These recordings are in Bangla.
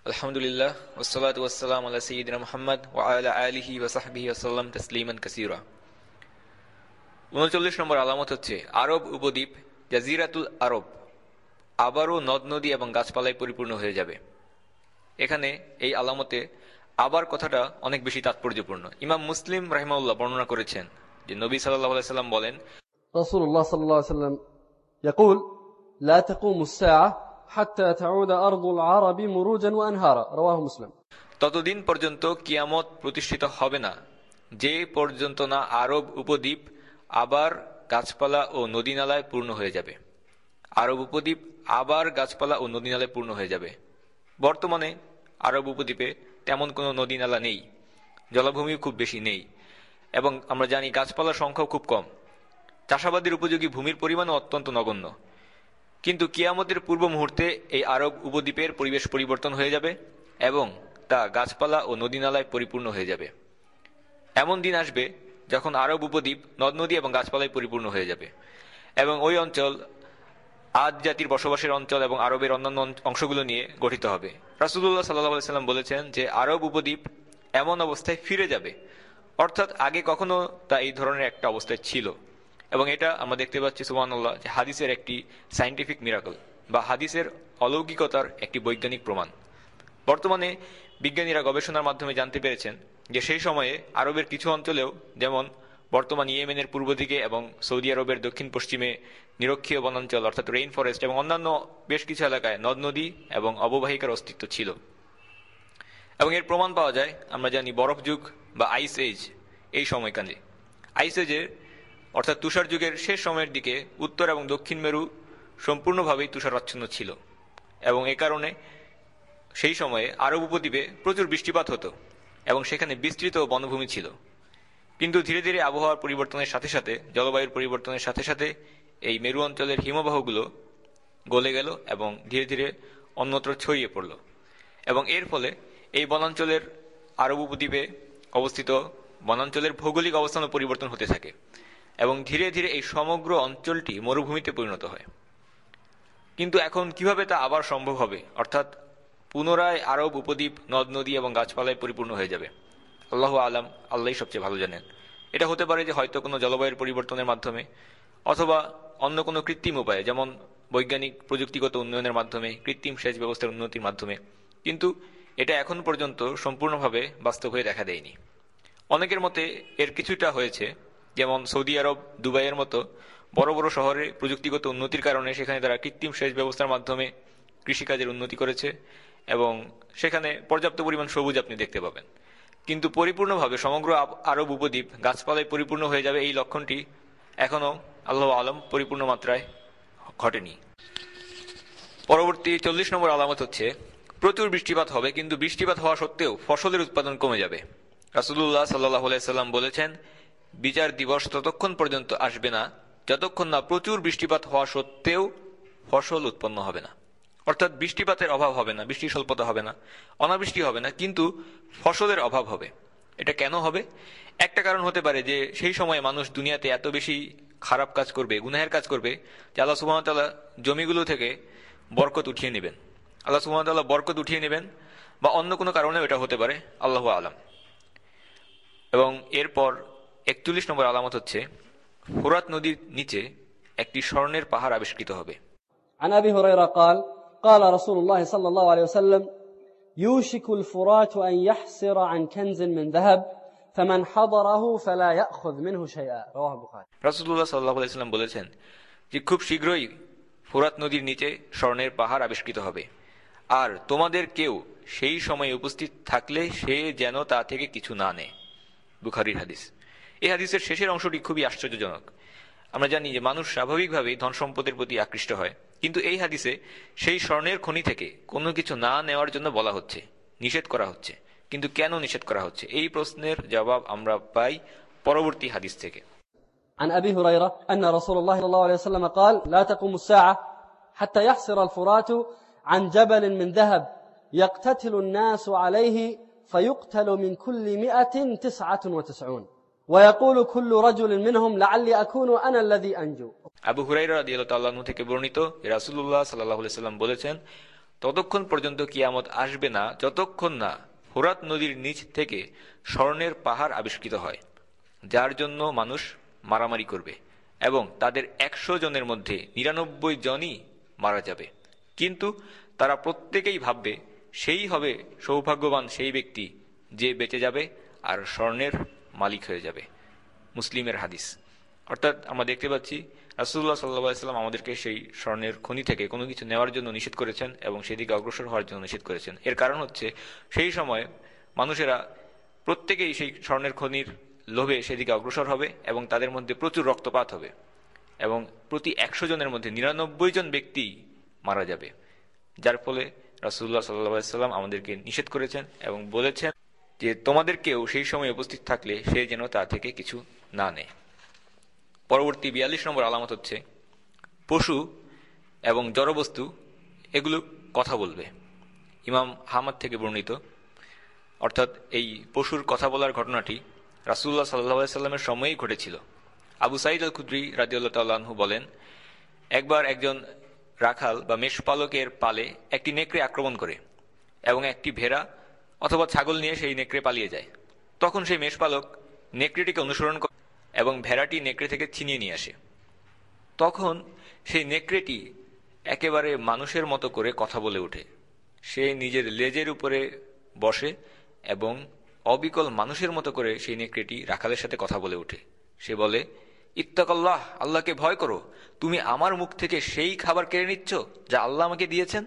আলহামদুলিল্লাহ ওয়াসসালাতু ওয়াসসালামু আলা সাইয়্যিদিনা মুহাম্মদ ওয়া আলা আলিহি ওয়া সাহবিহি ওয়াসাল্লাম তাসলিমান কাসীরা। 39 নম্বর আলামত হচ্ছে আরব উপদ্বীপ জাজিরাতুল আরব আবারও নদ নদী এবং গাছপালায় পরিপূর্ণ হয়ে যাবে। এখানে এই আলামতে আবার কথাটা অনেক বেশি তাৎপর্যপূর্ণ। ইমাম মুসলিম রাহিমাহুল্লাহ বর্ণনা করেছেন যে নবী সাল্লাল্লাহু আলাইহি সাল্লাম বলেন, রাসূলুল্লাহ সাল্লাল্লাহু আলাইহি ওয়াসাল্লাম يقول لا تقوم الساعة حتى تعود أرض العرب مروجا وأنهارا رواه مسلم। ততদিন পর্যন্ত কিয়ামত প্রতিষ্ঠিত হবে না যে পর্যন্ত না আরব উপদ্বীপ আবার গাছপালা ও নদীনালায় পূর্ণ হয়ে যাবে। আরব উপদ্বীপ আবার গাছপালা ও নদীনালায় পূর্ণ হয়ে যাবে। বর্তমানে আরব উপদ্বীপে তেমন কোনো নদীনালা নেই, জলাভূমিও খুব বেশি নেই, এবং আমরা জানি গাছপালার সংখ্যাও খুব কম। চাষাবাদের উপযোগী ভূমির পরিমাণও অত্যন্ত নগণ্য। কিন্তু কিয়ামতের পূর্ব মুহূর্তে এই আরব উপদ্বীপের পরিবেশ পরিবর্তন হয়ে যাবে এবং তা গাছপালা ও নদীনালায় পরিপূর্ণ হয়ে যাবে। এমন দিন আসবে যখন আরব উপদ্বীপ নদ নদী এবং গাছপালায় পরিপূর্ণ হয়ে যাবে এবং ওই অঞ্চল আদ জাতির বসবাসের অঞ্চল এবং আরবের অন্যান্য অংশগুলো নিয়ে গঠিত হবে। রাসূলুল্লাহ সাল্লাল্লাহু আলাইহি সাল্লাম বলেছেন যে আরব উপদ্বীপ এমন অবস্থায় ফিরে যাবে, অর্থাৎ আগে কখনো তা এই ধরনের একটা অবস্থায় ছিল। এবং এটা আমরা দেখতে পাচ্ছি সুবহানাল্লাহ যে হাদিসের একটি সায়েন্টিফিক মিরাকল বা হাদিসের অলৌকিকতার একটি বৈজ্ঞানিক প্রমাণ। বর্তমানে বিজ্ঞানীরা গবেষণার মাধ্যমে জানতে পেরেছেন যে সেই সময়ে আরবের কিছু অঞ্চলেও, যেমন বর্তমান ইয়েমেনের পূর্ব দিকে এবং সৌদি আরবের দক্ষিণ পশ্চিমে নিরক্ষীয় বনাঞ্চল অর্থাৎ রেইন ফরেস্ট এবং অন্যান্য বেশ কিছু এলাকায় নদ নদী এবং অববাহিকার অস্তিত্ব ছিল। এবং এর প্রমাণ পাওয়া যায়, আমরা জানি বরফ যুগ বা আইস এজ, এই সময়কালে আইস এজের অর্থাৎ তুষার যুগের শেষ সময়ের দিকে উত্তর এবং দক্ষিণ মেরু সম্পূর্ণভাবেই তুষারাচ্ছন্ন ছিল এবং এ কারণে সেই সময়ে আরব উপদ্বীপে প্রচুর বৃষ্টিপাত হতো এবং সেখানে বিস্তৃত বনভূমি ছিল। কিন্তু ধীরে ধীরে আবহাওয়ার পরিবর্তনের সাথে সাথে, জলবায়ুর পরিবর্তনের সাথে সাথে এই মেরু অঞ্চলের হিমবাহগুলো গলে গেল এবং ধীরে ধীরে অন্যত্র ছড়িয়ে পড়ল এবং এর ফলে এই বনাঞ্চলের, আরব উপদ্বীপে অবস্থিত বনাঞ্চলের ভৌগোলিক অবস্থানও পরিবর্তন হতে থাকে এবং ধীরে ধীরে এই সমগ্র অঞ্চলটি মরুভূমিতে পরিণত হয়। কিন্তু এখন কিভাবে তা আবার সম্ভব হবে, অর্থাৎ পুনরায় আরব উপদ্বীপ নদ নদী এবং গাছপালায় পরিপূর্ণ হয়ে যাবে? আল্লাহু আলাম, আল্লাহই সবচেয়ে ভালো জানেন। এটা হতে পারে যে হয়তো কোনো জলবায়ুর পরিবর্তনের মাধ্যমে অথবা অন্য কোনো কৃত্রিম উপায়ে, যেমন বৈজ্ঞানিক প্রযুক্তিগত উন্নয়নের মাধ্যমে, কৃত্রিম সেচ ব্যবস্থার উন্নতির মাধ্যমে, কিন্তু এটা এখন পর্যন্ত সম্পূর্ণভাবে বাস্তব হয়ে দেখা দেয়নি। অনেকের মতে এর কিছুটা হয়েছে, যেমন সৌদি আরব, দুবাইয়ের মতো বড় বড় শহরে প্রযুক্তিগত উন্নতির কারণে সেখানে তারা কৃত্রিম সেচ ব্যবস্থার মাধ্যমে কৃষিকাজের উন্নতি করেছে এবং সেখানে পর্যাপ্ত পরিমাণ সবুজ আপনি দেখতে পাবেন। কিন্তু পরিপূর্ণভাবে সমগ্র আরব উপদ্বীপ গাছপালায় পরিপূর্ণ হয়ে যাবে এই লক্ষণটি এখনো আল্লাহু আলম পরিপূর্ণ মাত্রায় ঘটেনি। পরবর্তী 40 নম্বর আলামত হচ্ছে প্রচুর বৃষ্টিপাত হবে, কিন্তু বৃষ্টিপাত হওয়া সত্ত্বেও ফসলের উৎপাদন কমে যাবে। রাসূলুল্লাহ সাল্লাল্লাহু আলাইহি সাল্লাম বলেছেন, বিচার দিবস ততক্ষণ পর্যন্ত আসবে না যতক্ষণ না প্রচুর বৃষ্টিপাত হওয়া সত্ত্বেও ফসল উৎপন্ন হবে না। অর্থাৎ বৃষ্টিপাতের অভাব হবে না, বৃষ্টির স্বল্পতা হবে না, অনাবৃষ্টি হবে না, কিন্তু ফসলের অভাব হবে। এটা কেন হবে? একটা কারণ হতে পারে যে সেই সময় মানুষ দুনিয়াতে এত বেশি খারাপ কাজ করবে, গুনাহের কাজ করবে, যে আল্লাহ সুবহানাহু ওয়া তাআলা জমিগুলো থেকে বরকত উঠিয়ে নেবেন। আল্লাহ সুবহানাহু ওয়া তাআলা বরকত উঠিয়ে নেবেন, বা অন্য কোনো কারণেও এটা হতে পারে, আল্লাহু আলাম। এবং এরপর 41 নম্বর আলামত হচ্ছে ফোরাত নদীর নিচে একটি স্বর্ণের পাহাড় আবিষ্কৃত হবে। عن أبي هريرة قال قال رسول الله صلى الله عليه وسلم يوشك الفرات أن يحسر عن كنز من ذهب فمن حضره فلا يأخذ منه شيئا رواه البخاري। রাসূলুল্লাহ সাল্লাল্লাহু আলাইহি ওয়াসাল্লাম বলেছেন যে খুব শীঘ্রই ফোরাত নদীর নিচে স্বর্ণের পাহাড় আবিষ্কৃত হবে, আর তোমাদের কেউ সেই সময়ে উপস্থিত থাকলে সে যেন তা থেকে কিছু না নেয়। বুখারীর হাদিস। এই হাদিসের শেষের অংশটি খুবই আশ্চর্যজনক। আমরা জানি যে মানুষ স্বাভাবিকভাবেই ধন সম্পদের প্রতি আকৃষ্ট হয়, কিন্তু এই হাদিসে সেই স্বর্ণের খনি থেকে কোনো কিছু না নেওয়ার জন্য বলা হচ্ছে, নিষেধ করা হচ্ছে। কিন্তু কেন নিষেধ করা হচ্ছে, এই প্রশ্নের জবাব আমরা পাই পরবর্তী হাদিস থেকে। عن أبي هريرة أن رسول الله صلى الله عليه وسلم قال لا تقوم الساعة حتى يحسر الفرات عن جبل من ذهب يقتتل الناس عليه فيقتل من كل 199 ويقول كل رجل منهم لعلي أكون أنا الذي أنجو। আবু হুরায়রা রাদিয়াল্লাহু তাআলা আনহু থেকে বর্ণিত, রাসূলুল্লাহ সাল্লাল্লাহু আলাইহি ওয়াসাল্লাম বলেছেন, ততক্ষণ পর্যন্ত কিয়ামত আসবে না যতক্ষণ না ফোরাত নদীর নিচ থেকে স্বর্ণের পাহাড় আবিষ্কৃত হয়, যার জন্য মানুষ মারামারি করবে এবং তাদের 100 জনের মধ্যে 99 জনই মারা যাবে। কিন্তু তারা প্রত্যেকেই ভাববে সেই হবে সৌভাগ্যবান সেই ব্যক্তি যে বেঁচে যাবে আর স্বর্ণের মালিক হয়ে যাবে। মুসলিমের হাদিস। অর্থাৎ আমরা দেখতে পাচ্ছি রাসূলুল্লাহ সাল্লাল্লাহু আলাইহি ওয়াসাল্লাম আমাদেরকে সেই স্বর্ণের খনি থেকে কোনো কিছু নেওয়ার জন্য নিষেধ করেছেন এবং সেদিকে অগ্রসর হওয়ার জন্য নিষেধ করেছেন। এর কারণ হচ্ছে সেই সময় মানুষেরা প্রত্যেকেই সেই স্বর্ণের খনির লোভে সেদিকে অগ্রসর হবে এবং তাদের মধ্যে প্রচুর রক্তপাত হবে এবং প্রতি 100 জনের মধ্যে 99 জন ব্যক্তি মারা যাবে, যার ফলে রাসূলুল্লাহ সাল্লাল্লাহু আলাইহি ওয়াসাল্লাম আমাদেরকে নিষেধ করেছেন এবং বলেছেন যে তোমাদেরকেও সেই সময় উপস্থিত থাকলে সে যেন তা থেকে কিছু না নেয়। পরবর্তী 42 নম্বর আলামত হচ্ছে পশু এবং জড়বস্তু এগুলো কথা বলবে। ইমাম আহমদ থেকে বর্ণিত, অর্থাৎ এই পশুর কথা বলার ঘটনাটি রাসূলুল্লাহ সাল্লাল্লাহু আলাইহি ওয়াসাল্লামের সময়েই ঘটেছিল। আবু সাঈদ আল খুদরি রাদিয়াল্লাহু তাআলা আনহু বলেন, একবার একজন রাখাল বা মেষপালকের পালে একটি নেকড়ে আক্রমণ করে এবং একটি ভেড়া অথবা ছাগল নিয়ে সেই নেকড়ে পালিয়ে যায়। তখন সেই মেষপালক নেকড়েটিকে অনুসরণ করে এবং ভেড়াটি নেকড়ে থেকে ছিনিয়ে নিয়ে আসে। তখন সেই নেকড়েটি একেবারে মানুষের মতো করে কথা বলে ওঠে। সে নিজের লেজের উপরে বসে এবং অবিকল মানুষের মতো করে সেই নেকড়েটি রাখালের সাথে কথা বলে ওঠে। সে বলে, ইত্তাকাল্লাহ, আল্লাহকে ভয় করো, তুমি আমার মুখ থেকে সেই খাবার কেড়ে নিচ্ছ যা আল্লাহ আমাকে দিয়েছেন।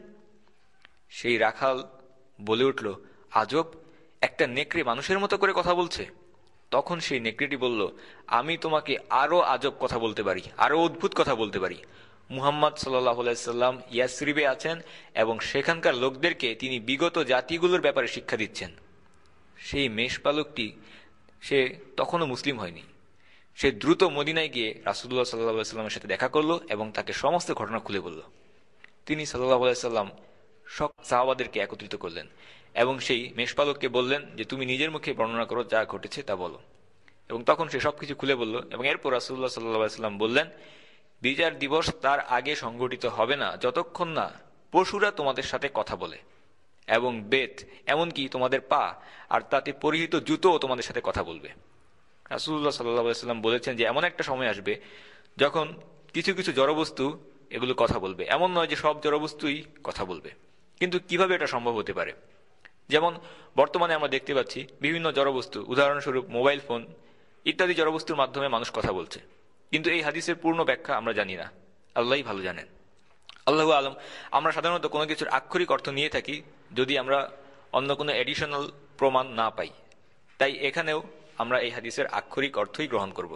সেই রাখাল বলে উঠল, আজব, একটা নেকড়ে মানুষের মতো করে কথা বলছে। তখন সেই নেকড়েটি বলল, আমি তোমাকে আরো আজব কথা বলতে পারি, আরো অদ্ভুত কথা বলতে পারি। মুহাম্মদ সাল্লাল্লাহু আলাইহি সাল্লাম ইয়াসরিবে আছেন এবং সেখানকার লোকদেরকে তিনি বিগত জাতিগুলোর ব্যাপারে শিক্ষা দিচ্ছেন। সেই মেষপালকটি সে তখনও মুসলিম হয়নি। সে দ্রুত মদিনায় গিয়ে রাসূলুল্লাহ সাল্লাল্লাহু আলাইহি সাল্লামের সাথে দেখা করলো এবং তাকে সমস্ত ঘটনা খুলে বলল। তিনি সাল্লাল্লাহু আলাইহি সাল্লাম সব সাহাবাদেরকে একত্রিত করলেন এবং সেই মেষপালককে বললেন যে তুমি নিজের মুখে বর্ণনা করো, যা ঘটেছে তা বলো। এবং তখন সে সবকিছু খুলে বলল এবং এরপর রাসূলুল্লাহ সাল্লাল্লাহু আলাইহি সাল্লাম বললেন, বিচার দিবস তার আগে সংঘটিত হবে না যতক্ষণ না পশুরা তোমাদের সাথে কথা বলে এবং বেত, এমনকি তোমাদের পা আর তাতে পরিহিত জুতোও তোমাদের সাথে কথা বলবে। রাসূলুল্লাহ সাল্লাল্লাহু আলাইহি সাল্লাম বলেছেন যে এমন একটা সময় আসবে যখন কিছু কিছু জড়বস্তু এগুলো কথা বলবে। এমন নয় যে সব জড়বস্তুই কথা বলবে, কিন্তু কিভাবে এটা সম্ভব হতে পারে? যেমন বর্তমানে আমরা দেখতে পাচ্ছি বিভিন্ন জড়বস্তু, উদাহরণস্বরূপ মোবাইল ফোন ইত্যাদি জড়বস্তুর মাধ্যমে মানুষ কথা বলছে, কিন্তু এই হাদিসের পূর্ণ ব্যাখ্যা আমরা জানি না, আল্লাহই ভালো জানেন। আল্লাহু আলম। আমরা সাধারণত কোনো কিছুর আক্ষরিক অর্থ নিয়ে থাকি যদি আমরা অন্য কোনো এডিশনাল প্রমাণ না পাই, তাই এখানেও আমরা এই হাদিসের আক্ষরিক অর্থই গ্রহণ করব।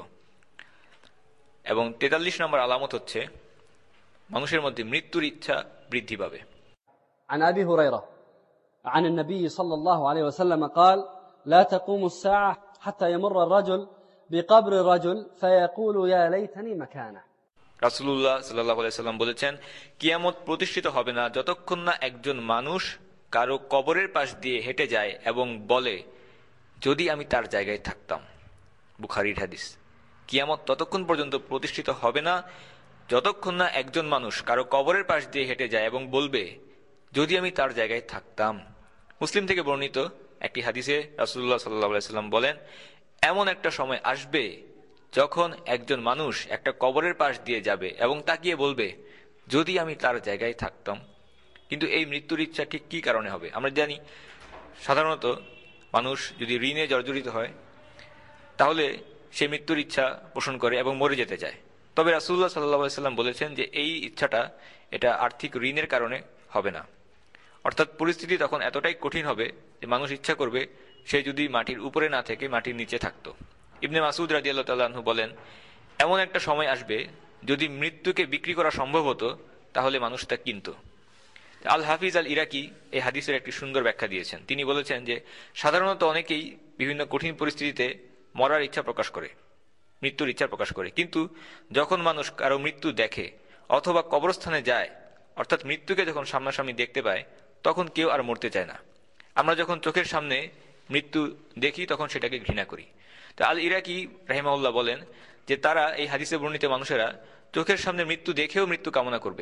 এবং 43 নম্বর আলামত হচ্ছে মানুষের মধ্যে মৃত্যুর ইচ্ছা বৃদ্ধি পাবে। عن أبي هريرة عن النبي صلى الله عليه وسلم قال لا تقوم الساعة حتى يمر الرجل بقبر رجل فيقول يا ليتني مكانه। রাসূলুল্লাহ সাল্লাল্লাহু আলাইহি সাল্লাম বলেছেন, কিয়ামত প্রতিষ্ঠিত হবে না যতক্ষণ না একজন মানুষ কারো কবরের পাশ দিয়ে হেঁটে যায় এবং বলে, যদি আমি তার জায়গায় থাকতাম। বুখারীর হাদিস। কিয়ামত ততক্ষণ পর্যন্ত প্রতিষ্ঠিত হবে না যতক্ষণ না একজন মানুষ কারো কবরের পাশ দিয়ে হেঁটে যায় এবং বলবে, যদি আমি তার জায়গায় থাকতাম। মুসলিম থেকে বর্ণিত একটি হাদিসে রাসূলুল্লাহ সাল্লাল্লাহু আলাইহি সাল্লাম বলেন, এমন একটা সময় আসবে যখন একজন মানুষ একটা কবরের পাশ দিয়ে যাবে এবং তাকিয়ে বলবে, যদি আমি তার জায়গায় থাকতাম। কিন্তু এই মৃত্যুর ইচ্ছা ঠিক কী কারণে হবে? আমরা জানি সাধারণত মানুষ যদি ঋণে জর্জরিত হয় তাহলে সে মৃত্যুর ইচ্ছা পোষণ করে এবং মরে যেতে চায়। তবে রাসূলুল্লাহ সাল্লাল্লাহু আলাইহি সাল্লাম বলেছেন যে এই ইচ্ছাটা এটা আর্থিক ঋণের কারণে হবে না। অর্থাৎ পরিস্থিতি তখন এতটাই কঠিন হবে যে মানুষ ইচ্ছা করবে সে যদি মাটির উপরে না থেকে মাটির নিচে থাকতো। ইবনে মাসউদ রাদিয়াল্লাহু তাআলা আনহু বলেন, এমন একটা সময় আসবে যদি মৃত্যুকে বিক্রি করা সম্ভব হতো তাহলে মানুষ তা কিনত। আল হাফিজ আল ইরাকি এই হাদিসের একটি সুন্দর ব্যাখ্যা দিয়েছেন। তিনি বলেছেন যে সাধারণত অনেকেই বিভিন্ন কঠিন পরিস্থিতিতে মরার ইচ্ছা প্রকাশ করে, মৃত্যুর ইচ্ছা প্রকাশ করে, কিন্তু যখন মানুষ কারো মৃত্যু দেখে অথবা কবরস্থানে যায়, অর্থাৎ মৃত্যুকে যখন সামনাসামনি দেখতে পায়, তখন কেউ আর মরতে চায় না। আমরা যখন চোখের সামনে মৃত্যু দেখি তখন সেটাকে ঘৃণা করি। তো আল ইরাকি রাহিমাহুল্লাহ বলেন যে তারা এই হাদিসে বর্ণিত মানুষেরা চোখের সামনে মৃত্যু দেখেও মৃত্যু কামনা করবে।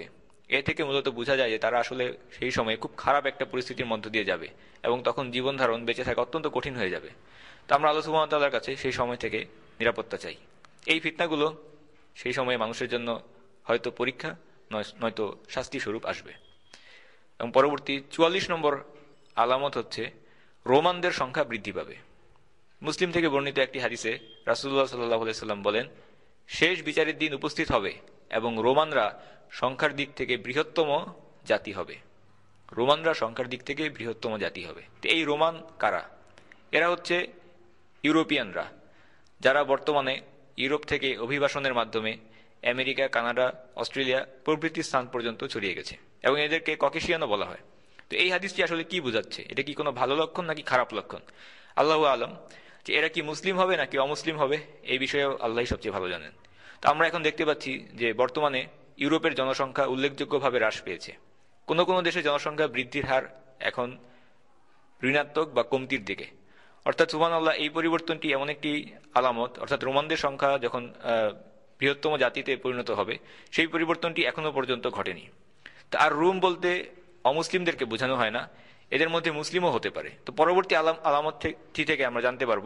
এ থেকে মূলত বোঝা যায় যে তারা আসলে সেই সময় খুব খারাপ একটা পরিস্থিতির মধ্য দিয়ে যাবে এবং তখন জীবন ধারণ বেঁচে থাকা অত্যন্ত কঠিন হয়ে যাবে। তো আমরা আল্লাহ সুবহানাহু ওয়া তাআলার কাছে সেই সময় থেকে নিরাপত্তা চাই। এই ফিতনাগুলো সেই সময়ে মানুষের জন্য হয়তো পরীক্ষা, নয়তো শাস্তি স্বরূপ আসবে। এবং পরবর্তী 44 নম্বর আলামত হচ্ছে রোমানদের সংখ্যা বৃদ্ধি পাবে। মুসলিম থেকে বর্ণিত একটি হাদিসে রাসূলুল্লাহ সাল্লাল্লাহু আলাইহি সাল্লাম বলেন, শেষ বিচারের দিন উপস্থিত হবে এবং রোমানরা সংখ্যার দিক থেকে বৃহত্তম জাতি হবে। রোমানরা সংখ্যার দিক থেকে বৃহত্তম জাতি হবে। তো এই রোমান কারা? এরা হচ্ছে ইউরোপিয়ানরা, যারা বর্তমানে ইউরোপ থেকে অভিবাসনের মাধ্যমে আমেরিকা, কানাডা, অস্ট্রেলিয়া প্রভৃতি স্থান পর্যন্ত ছড়িয়ে গেছে এবং এদেরকে ককেশিয়ানও বলা হয়। তো এই হাদিসটি আসলে কি বোঝাচ্ছে? এটা কি কোনো ভালো লক্ষণ নাকি খারাপ লক্ষণ? আল্লাহু আলম, যে এরা কি মুসলিম হবে নাকি অমুসলিম হবে এই বিষয়েও আল্লাহই সবচেয়ে ভালো জানেন। তো আমরা এখন দেখতে পাচ্ছি যে বর্তমানে ইউরোপের জনসংখ্যা উল্লেখযোগ্যভাবে হ্রাস পেয়েছে। কোনো কোনো দেশে জনসংখ্যা বৃদ্ধির হার এখন ঋণাত্মক বা কমতির দিকে। অর্থাৎ সুবহানাল্লাহ, এই পরিবর্তনটি এমন একটি আলামত, অর্থাৎ রোমানদের সংখ্যা যখন বৃহত্তম জাতিতে পরিণত হবে সেই পরিবর্তনটি এখনো পর্যন্ত ঘটেনি। তা আর রোম বলতে অমুসলিমদেরকে বোঝানো হয় না, এদের মধ্যে মুসলিমও হতে পারে। তো পরবর্তী আলামত থেকে আমরা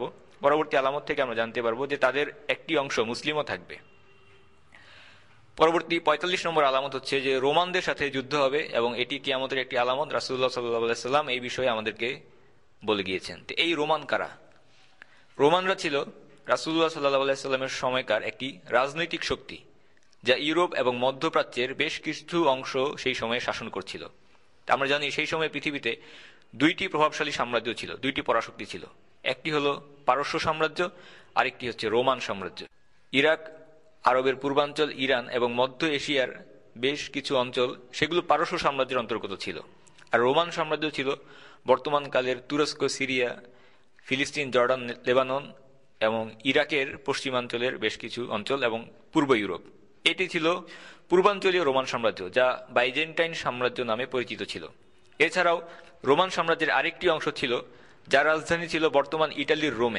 জানতে পারবো যে তাদের একটি অংশ মুসলিমও থাকবে। পরবর্তী 45 নম্বর আলামত হচ্ছে যে রোমানদের সাথে যুদ্ধ হবে এবং এটি কিয়ামতের একটি আলামত। রাসূলুল্লাহ সাল্লাল্লাহু আলাইহি সাল্লাম এই বিষয়ে আমাদেরকে বলে গিয়েছেন। তো এই রোমান কারা? রোমানরা ছিল রাসূলুল্লাহ সাল্লাল্লাহু আলাইহি সাল্লামের সময়কার একটি রাজনৈতিক শক্তি, যা ইউরোপ এবং মধ্যপ্রাচ্যের বেশ কিছু অংশ সেই সময়ে শাসন করছিল। আমরা জানি সেই সময় পৃথিবীতে দুইটি প্রভাবশালী সাম্রাজ্য ছিল, দুইটি পরাশক্তি ছিল। একটি হলো পারস্য সাম্রাজ্য, আরেকটি হচ্ছে রোমান সাম্রাজ্য। ইরাক, আরবের পূর্বাঞ্চল, ইরান এবং মধ্য এশিয়ার বেশ কিছু অঞ্চল সেগুলো পারস্য সাম্রাজ্যের অন্তর্গত ছিল। আর রোমান সাম্রাজ্য ছিল বর্তমানকালের তুরস্ক, সিরিয়া, ফিলিস্তিন, জর্ডান, লেবানন এবং ইরাকের পশ্চিমাঞ্চলের বেশ কিছু অঞ্চল এবং পূর্ব ইউরোপ। এটি ছিল পূর্বাঞ্চলীয় রোমান সাম্রাজ্য, যা বাইজেন্টাইন সাম্রাজ্য নামে পরিচিত ছিল। এছাড়াও রোমান সাম্রাজ্যের আরেকটি অংশ ছিল যার রাজধানী ছিল বর্তমান ইটালির রোমে।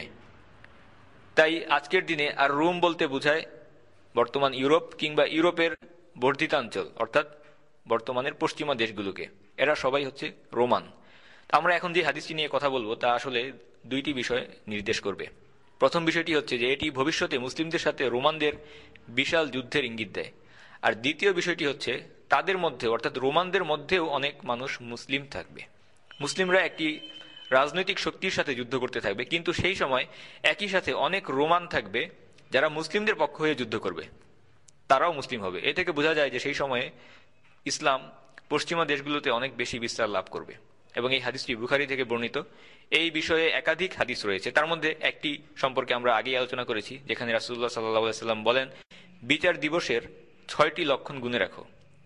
তাই আজকের দিনে আর রোম বলতে বোঝায় বর্তমান ইউরোপ কিংবা ইউরোপের বর্ধিতাঞ্চল, অর্থাৎ বর্তমানের পশ্চিমা দেশগুলোকে। এরা সবাই হচ্ছে রোমান। আমরা এখন যে হাদিসটি নিয়ে কথা বলবো তা আসলে দুইটি বিষয় নির্দেশ করবে। প্রথম বিষয়টি হচ্ছে যে এটি ভবিষ্যতে মুসলিমদের সাথে রোমানদের বিশাল যুদ্ধের ইঙ্গিত দেয়। আর দ্বিতীয় বিষয়টি হচ্ছে তাদের মধ্যে, অর্থাৎ রোমানদের মধ্যেও অনেক মানুষ মুসলিম থাকবে। মুসলিমরা একটি রাজনৈতিক শক্তির সাথে যুদ্ধ করতে থাকবে, কিন্তু সেই সময় একই সাথে অনেক রোমান থাকবে যারা মুসলিমদের পক্ষ হয়ে যুদ্ধ করবে, তারাও মুসলিম হবে। এ থেকে বোঝা যায় যে সেই সময়ে ইসলাম পশ্চিমা দেশগুলোতে অনেক বেশি বিস্তার লাভ করবে। এবং এই হাদিসটি বুখারী থেকে বর্ণিত। এই বিষয়ে একাধিক হাদিস রয়েছে, তার মধ্যে একটি সম্পর্কে আমরা আগেই আলোচনা করেছি, যেখানে রাসূলুল্লাহ সাল্লাল্লাহু আলাইহি সাল্লাম বলেন, বিচার দিবসের 6টি লক্ষণ গুণে রাখো।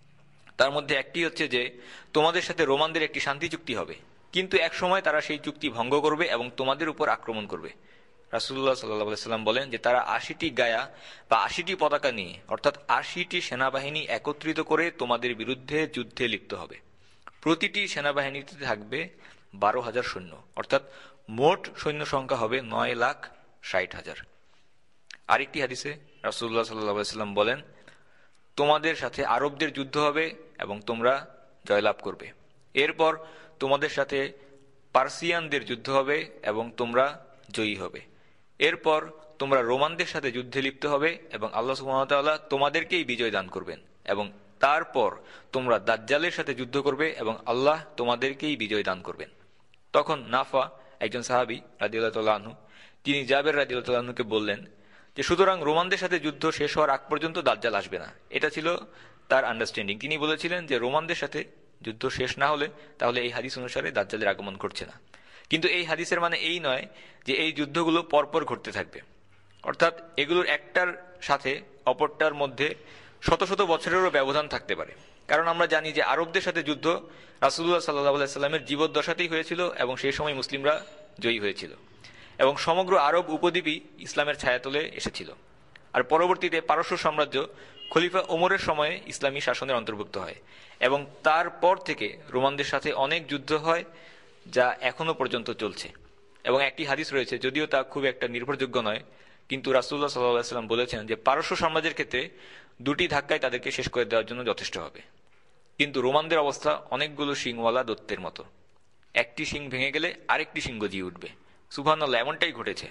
তার মধ্যে একটি হচ্ছে যে তোমাদের সাথে রোমানদের একটি শান্তি চুক্তি হবে, কিন্তু এক সময় তারা সেই চুক্তি ভঙ্গ করবে এবং তোমাদের উপর আক্রমণ করবে। রাসূলুল্লাহ সাল্লাল্লাহু আলাইহি সাল্লাম বলেন যে তারা 80টি গায়া বা 80টি পতাকা নিয়ে, অর্থাৎ 80টি সেনাবাহিনী একত্রিত করে তোমাদের বিরুদ্ধে যুদ্ধে লিপ্ত হবে। প্রতিটি সেনাবাহিনীতে থাকবে 12,000 সৈন্য, অর্থাৎ মোট সৈন্য সংখ্যা হবে 9,60,000। আরেকটি হাদিসে রাসূলুল্লাহ সাল্লাল্লাহু আলাইহি সাল্লাম বলেন, তোমাদের সাথে আরবদের যুদ্ধ হবে এবং তোমরা জয়লাভ করবে। এরপর তোমাদের সাথে পার্সিয়ানদের যুদ্ধ হবে এবং তোমরা জয়ী হবে। এরপর তোমরা রোমানদের সাথে যুদ্ধে লিপ্ত হবে এবং আল্লাহ সুবহানাহু ওয়া তাআলা তোমাদেরকেই বিজয় দান করবেন। এবং তারপর তোমরা দাজ্জালের সাথে যুদ্ধ করবে এবং আল্লাহ তোমাদেরকেই বিজয় দান করবেন। তখন নাফা, একজন সাহাবী রাদিয়াল্লাহু তাআলা আনহু, তিনি জাবের রাদিয়াল্লাহু তাআলা আনহুকে বললেন যে সুতরাং রোমানদের সাথে যুদ্ধ শেষ হওয়ার আগ পর্যন্ত দাজ্জাল আসবে না। এটা ছিল তার আন্ডারস্ট্যান্ডিং। তিনি বলেছিলেন যে রোমানদের সাথে যুদ্ধ শেষ না হলে তাহলে এই হাদিস অনুসারে দাজ্জালের আগমন ঘটছে না। কিন্তু এই হাদিসের মানে এই নয় যে এই যুদ্ধগুলো পরপর ঘটতে থাকবে, অর্থাৎ এগুলোর একটার সাথে অপরটার মধ্যে শত শত বছরেরও ব্যবধান থাকতে পারে। কারণ আমরা জানি যে আরবদের সাথে যুদ্ধ রাসূলুল্লাহ সাল্লাল্লাহু আলাইহি সাল্লামের জীবদ্দশাতেই হয়েছিল এবং সেই সময় মুসলিমরা জয়ী হয়েছিল এবং সমগ্র আরব উপদ্বীপই ইসলামের ছায়াতলে এসেছিল। আর পরবর্তীতে পারস্য সাম্রাজ্য খলিফা ওমরের সময়ে ইসলামী শাসনের অন্তর্ভুক্ত হয় এবং তারপর থেকে রোমানদের সাথে অনেক যুদ্ধ হয়, যা এখনো পর্যন্ত চলছে। এবং একটি হাদিস রয়েছে, যদিও তা খুব একটা নির্ভরযোগ্য নয়, কিন্তু রাসূলুল্লাহ সাল্লাল্লাহু আলাইহি সাল্লাম বলেছেন যে পারস্য সাম্রাজ্যের ক্ষেত্রে 2টি ধাক্কায় তাদেরকে শেষ করে দেওয়ার জন্য যথেষ্ট হবে। কিন্তু রোমানদের অবস্থা অনেকগুলো শিংওয়ালা দত্তের মতো। একটি শিং ভেঙে গেলে আরেকটি শিং গজিয়ে উঠবে। সুবহানাল্লাহ, এমনটাই ঘটেছে।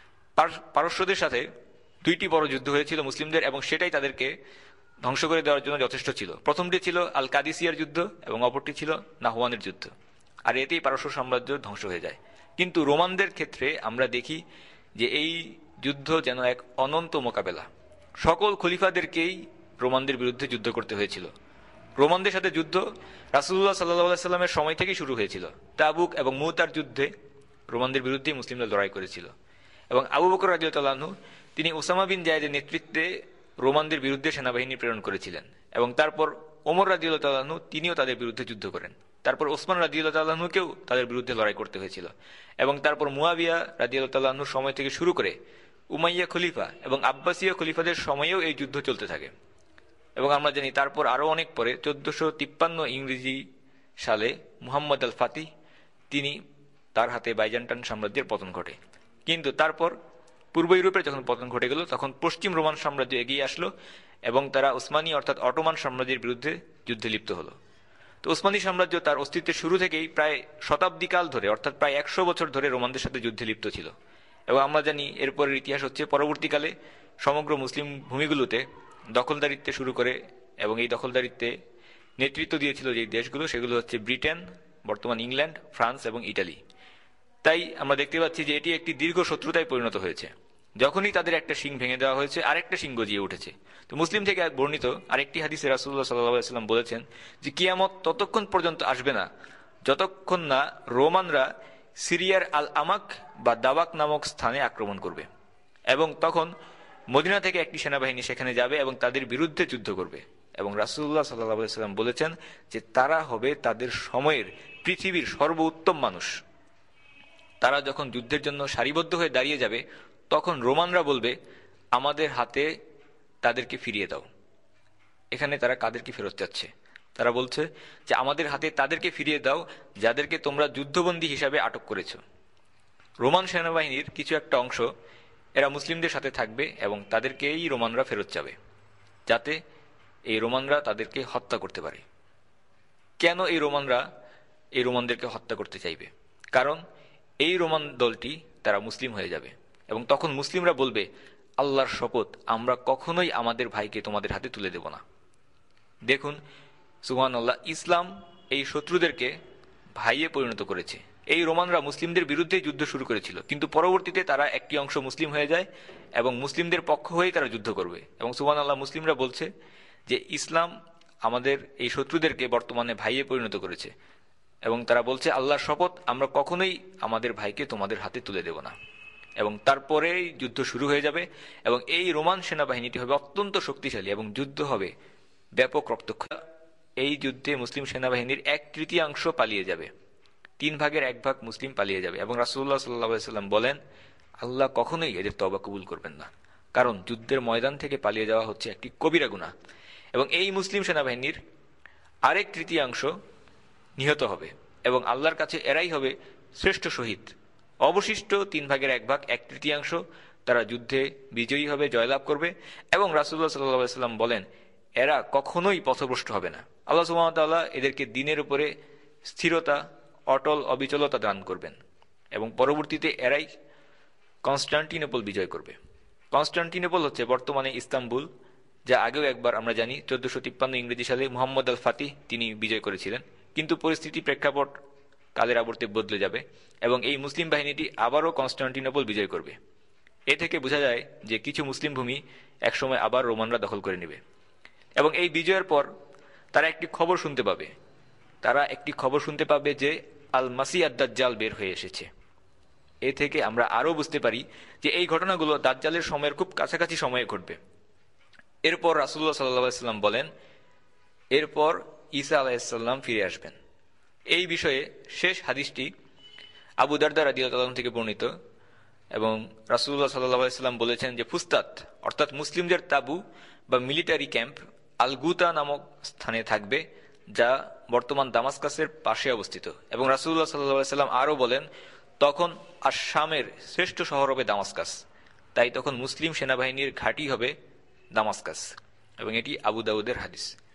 পারস্যদের সাথে 2টি বড় যুদ্ধ হয়েছিল মুসলিমদের, এবং সেটাই তাদেরকে ধ্বংস করে দেওয়ার জন্য যথেষ্ট ছিল। প্রথমটি ছিল আল কাদিসিয়ার যুদ্ধ এবং অপরটি ছিল নাহওয়ানের যুদ্ধ, আর এতেই পারস্য সাম্রাজ্য ধ্বংস হয়ে যায়। কিন্তু রোমানদের ক্ষেত্রে আমরা দেখি যে এই যুদ্ধ যেন এক অনন্ত মোকাবেলা। সকল খলিফাদেরকেই রোমানদের বিরুদ্ধে যুদ্ধ করতে হয়েছিল। রোমানদের সাথে যুদ্ধ রাসূলুল্লাহ সাল্লাল্লাহু আলাইহি সাল্লামের সময় থেকেই শুরু হয়েছিল। তাবুক এবং মুতার যুদ্ধে রোমানদের বিরুদ্ধেই মুসলিমরা লড়াই করেছিল, এবং আবু বকর রাদিয়াল্লাহু আনহু তিনি উসামা বিন জায়েদের নেতৃত্বে রোমানদের বিরুদ্ধে সেনাবাহিনী প্রেরণ করেছিলেন, এবং তারপর ওমর রাদিয়াল্লাহু আনহু তিনিও তাদের বিরুদ্ধে যুদ্ধ করেন। তারপর ওসমান রাদিয়াল্লাহু আনহুকেও তাদের বিরুদ্ধে লড়াই করতে হয়েছিল, এবং তারপর মুয়াবিয়া রাদিয়াল্লাহু আনহুর সময় থেকে শুরু করে উমাইয়া খলিফা এবং আব্বাসীয় খলিফাদের সময়েও এই যুদ্ধ চলতে থাকে। এবং আমরা জানি তারপর আরও অনেক পরে 1453 ইংরেজি সালে মুহাম্মদ আল ফাতিহ তিনি তার হাতে বাইজান্টাইন সাম্রাজ্যের পতন ঘটে। কিন্তু তারপর পূর্ব ইউরোপের যখন পতন ঘটে গেল, তখন পশ্চিম রোমান সাম্রাজ্য এগিয়ে আসলো এবং তারা উসমানী অর্থাৎ অটোমান সাম্রাজ্যের বিরুদ্ধে যুদ্ধে লিপ্ত হলো। তো উসমানী সাম্রাজ্য তার অস্তিত্বের শুরু থেকেই প্রায় শতাব্দীকাল ধরে, অর্থাৎ প্রায় 100 বছর ধরে রোমানদের সাথে যুদ্ধে লিপ্ত ছিল। এবং আমরা জানি এরপরের ইতিহাস হচ্ছে পরবর্তীকালে সমগ্র মুসলিম ভূমিগুলোতে দখলদারিত্বে শুরু করে, এবং এই দখলদারিত্বে নেতৃত্ব দিয়েছিল যে দেশগুলো, সেগুলো হচ্ছে ব্রিটেন, বর্তমান ইংল্যান্ড, ফ্রান্স এবং ইটালি। তাই আমরা দেখতে পাচ্ছি যে এটি একটি দীর্ঘ শত্রুতায় পরিণত হয়েছে। যখনই তাদের একটা শিং ভেঙে দেওয়া হয়েছে, আরেকটা শিং গজিয়ে উঠেছে। তো মুসলিম থেকে বর্ণিত আরেকটি হাদিসে রাসূলুল্লাহ সাল্লাল্লাহু আলাইহি ওয়াসাল্লাম বলেছেন যে কিয়ামত ততক্ষণ পর্যন্ত আসবে না যতক্ষণ না রোমানরা সিরিয়ার আল আমাক বা দাবাক নামক স্থানে আক্রমণ করবে, এবং তখন মদিনা থেকে একটি সেনাবাহিনী সেখানে যাবে এবং তাদের বিরুদ্ধে যুদ্ধ করবে। এবং রাসূলুল্লাহ সাল্লাল্লাহু আলাইহি ওয়াসাল্লাম বলেছেন যে তারা হবে তাদের সময়ের পৃথিবীর সর্বোত্তম মানুষ। তারা যখন যুদ্ধের জন্য সারিবদ্ধ হয়ে দাঁড়িয়ে যাবে, তখন রোমানরা বলবে আমাদের হাতে তাদেরকে ফিরিয়ে দাও। এখানে তারা কাদেরকে ফেরত যাচ্ছে? তারা বলছে যে আমাদের হাতে তাদেরকে ফিরিয়ে দাও যাদেরকে তোমরা যুদ্ধবন্দী হিসাবে আটক করেছ। রোমান সেনাবাহিনীর কিছু একটা অংশ এরা মুসলিমদের সাথে থাকবে এবং তাদেরকেই রোমানরা ফেরত যাবে, যাতে এই রোমানরা তাদেরকে হত্যা করতে পারে। কেন এই রোমানদেরকে হত্যা করতে চাইবে? কারণ এই রোমান দলটি তারা মুসলিম হয়ে যাবে, এবং তখন মুসলিমরা বলবে আল্লাহর শপথ, আমরা কখনোই আমাদের ভাইকে তোমাদের হাতে তুলে দেব না। দেখুন সুবহানাল্লাহ, ইসলাম এই শত্রুদেরকে ভাইয়ে পরিণত করেছে। এই রোমানরা মুসলিমদের বিরুদ্ধে যুদ্ধ শুরু করেছিল, কিন্তু পরবর্তীতে তারা একটি অংশ মুসলিম হয়ে যায় এবং মুসলিমদের পক্ষ হয়েই তারা যুদ্ধ করবে। এবং সুবহানাল্লাহ, মুসলিমরা বলছে যে ইসলাম আমাদের এই শত্রুদেরকে বর্তমানে ভাইয়ে পরিণত করেছে, এবং তারা বলছে আল্লাহর শপথ, আমরা কখনোই আমাদের ভাইকে তোমাদের হাতে তুলে দেব না। এবং তারপরেই যুদ্ধ শুরু হয়ে যাবে, এবং এই রোমান সেনাবাহিনীটি হবে অত্যন্ত শক্তিশালী এবং যুদ্ধ হবে ব্যাপক রক্তক্ষয়ী। এই যুদ্ধে মুসলিম সেনাবাহিনীর 1/3 পালিয়ে যাবে, 3 ভাগের 1 ভাগ মুসলিম পালিয়ে যাবে। এবং রাসূলুল্লাহ সাল্লাল্লাহু আলাইহি ওয়াসাল্লাম বলেন আল্লাহ কখনোই এদের তওবা কবুল করবেন না, কারণ যুদ্ধের ময়দান থেকে পালিয়ে যাওয়া হচ্ছে একটি কবিরা গুনাহ। এবং এই মুসলিম সেনাবাহিনীর 1/3 নিহত হবে, এবং আল্লাহর কাছে এরাই হবে শ্রেষ্ঠ শহীদ। অবশিষ্ট 3 ভাগের 1 ভাগ 1/3 তারা যুদ্ধে বিজয়ী হবে, জয়লাভ করবে। এবং রাসূলুল্লাহ সাল্লাল্লাহু আলাইহি ওয়াসাল্লাম বলেন এরা কখনোই পথভ্রষ্ট হবে না। আল্লাহ সুবহানাহু ওয়া তাআলা এদেরকে দ্বীনের উপরে স্থিরতা, অটল অবিচলতা দান করবেন, এবং পরবর্তীতে এরাই কনস্টান্টিনোপল বিজয় করবে। কনস্টান্টিনোপল হচ্ছে বর্তমানে ইস্তাম্বুল, যা আগেও একবার আমরা জানি 1453 ইংরেজি সালে মুহাম্মদ আল ফাতিহ তিনি বিজয় করেছিলেন। কিন্তু পরিস্থিতি, প্রেক্ষাপট কালের আবর্তে বদলে যাবে এবং এই মুসলিম বাহিনীটি আবারও কনস্টান্টিনোপল বিজয় করবে। এ থেকে বোঝা যায় যে কিছু মুসলিম ভূমি একসময় আবার রোমানরা দখল করে নেবে। এবং এই বিজয়ের পর তারা একটি খবর শুনতে পাবে যে আল মাসিহ আদ-দাজ্জাল বের হয়ে এসেছে। এ থেকে আমরা আরও বুঝতে পারি যে এই ঘটনাগুলো দাজ্জালের সময়ের খুব কাছাকাছি সময়ে ঘটবে। এরপর রাসূলুল্লাহ সাল্লাল্লাহু আলাইহি ওয়াসাল্লাম বলেন এরপর ঈসা আলাইহিস সালাম ফিরে আসবেন। এই বিষয়ে শেষ হাদিসটি আবু দারদা রাদিয়াল্লাহু আনহু থেকে বর্ণিত, এবং রাসূলুল্লাহ সাল্লাল্লাহু আলাইহি ওয়াসাল্লাম বলেছেন যে ফুস্তাত অর্থাৎ মুসলিমদের তাবু বা মিলিটারি ক্যাম্প আল গুতা নামক স্থানে থাকবে, যা বর্তমান দামাস্কাসের পাশে অবস্থিত। এবং রাসূলুল্লাহ সাল্লাল্লাহু আলাইহি ওয়াসাল্লাম আরও বলেন তখন শামের শ্রেষ্ঠ শহর হবে দামাস্কাস, তাই তখন মুসলিম সেনাবাহিনীর ঘাঁটি হবে দামাস্কাস। এবং এটি আবু দাউদের হাদিস।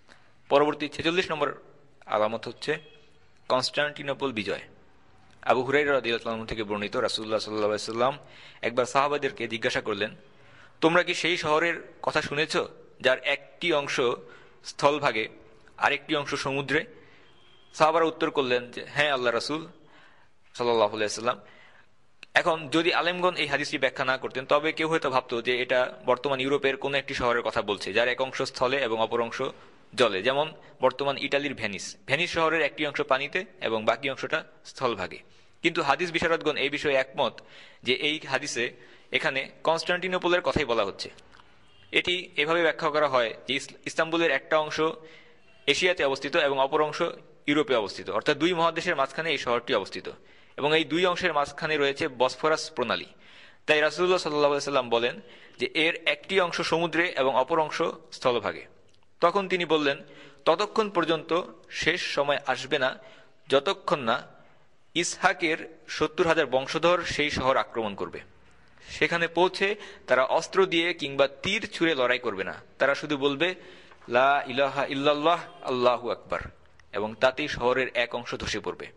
পরবর্তী 46 নম্বর আলামত হচ্ছে কনস্টান্টিনোপল বিজয়। আবু হুরায়রা রাদিয়াল্লাহু আনহু থেকে বর্ণিত, রাসূলুল্লাহ সাল্লাল্লাহু আলাইহি ওয়াসাল্লাম একবার সাহাবাদেরকে জিজ্ঞাসা করলেন, তোমরা কি সেই শহরের কথা শুনেছ যার একটি অংশ স্থলভাগে আরেকটি অংশ সমুদ্রে? সাহাবারা উত্তর করলেন যে হ্যাঁ আল্লাহ রাসূল সাল্লাল্লাহু আলাইহি ওয়াসাল্লাম। এখন যদি আলেমগণ এই হাদিসটি ব্যাখ্যা না করতেন তবে কেউ হয়তো ভাবতো যে এটা বর্তমান ইউরোপের কোন একটি শহরের কথা বলছে যার এক অংশ স্থলে এবং অপর অংশ জলে, যেমন বর্তমান ইটালির ভেনিস। ভেনিস শহরের একটি অংশ পানিতে এবং বাকি অংশটা স্থলভাগে। কিন্তু হাদিস বিশারদগণ এই বিষয়ে একমত যে এই হাদিসে এখানে কনস্টান্টিনোপলের কথাই বলা হচ্ছে। এটি এভাবে ব্যাখ্যা করা হয় যে ইস্তাম্বুলের একটা অংশ এশিয়াতে অবস্থিত এবং অপর অংশ ইউরোপে অবস্থিত, অর্থাৎ দুই মহাদেশের মাঝখানে এই শহরটি অবস্থিত এবং এই দুই অংশের মাঝখানে রয়েছে বসফরাস প্রণালী। তাই রাসূলুল্লাহ সাল্লাল্লাহু আলাইহি ওয়াসাল্লাম বলেন যে এর একটি অংশ সমুদ্রে এবং অপর অংশ স্থলভাগে। তখন তিনি বললেন, ততক্ষণ পর্যন্ত শেষ সময় আসবে না যতক্ষণ না ইসহাকের 70,000 বংশধর সেই শহর আক্রমণ করবে। সেখানে পৌঁছে তারা অস্ত্র দিয়ে কিংবা তীর ছুঁড়ে লড়াই করবে না, তারা শুধু বলবে লা ইলাহা ইল্লাল্লাহ আল্লাহু আকবার, এবং তাতেই শহরের এক অংশ ধসে পড়বে।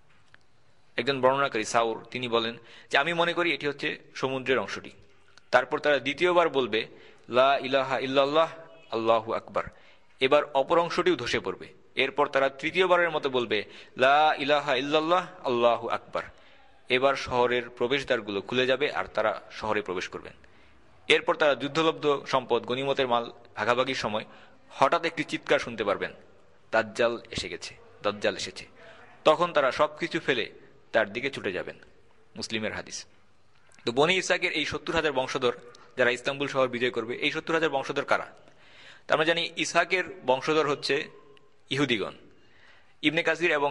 একজন বর্ণনাকারী সাউর তিনি বলেন যে আমি মনে করি এটি হচ্ছে সমুদ্রের অংশটি। তারপর তারা দ্বিতীয়বার বলবে লা ইলাহা ইল্লাল্লাহ আল্লাহু আকবার, এবার অপর অংশটিও ধসে পড়বে। এরপর তারা তৃতীয়বারের মতো বলবে লা ইলাহা ইল্লাল্লাহ আল্লাহু আকবার, এবার শহরের প্রবেশদ্বারগুলো খুলে যাবে আর তারা শহরে প্রবেশ করবেন। এরপর তারা যুদ্ধলব্ধ সম্পদ গনিমতের মাল ভাগাভাগির সময় হঠাৎ একটি চিৎকার শুনতে পারবেন, দাজ্জাল এসে গেছে, দাজ্জাল এসেছে। তখন তারা সবকিছু ফেলে তার দিকে ছুটে যাবেন। মুসলিমের হাদিস। তো বনি ইসহাকের এই 70,000 বংশধর যারা ইস্তাম্বুল শহর বিজয় করবে, এই 70,000 বংশধর কারা? তা আমরা জানি ইসহাকের বংশধর হচ্ছে ইহুদিগণ। ইবনে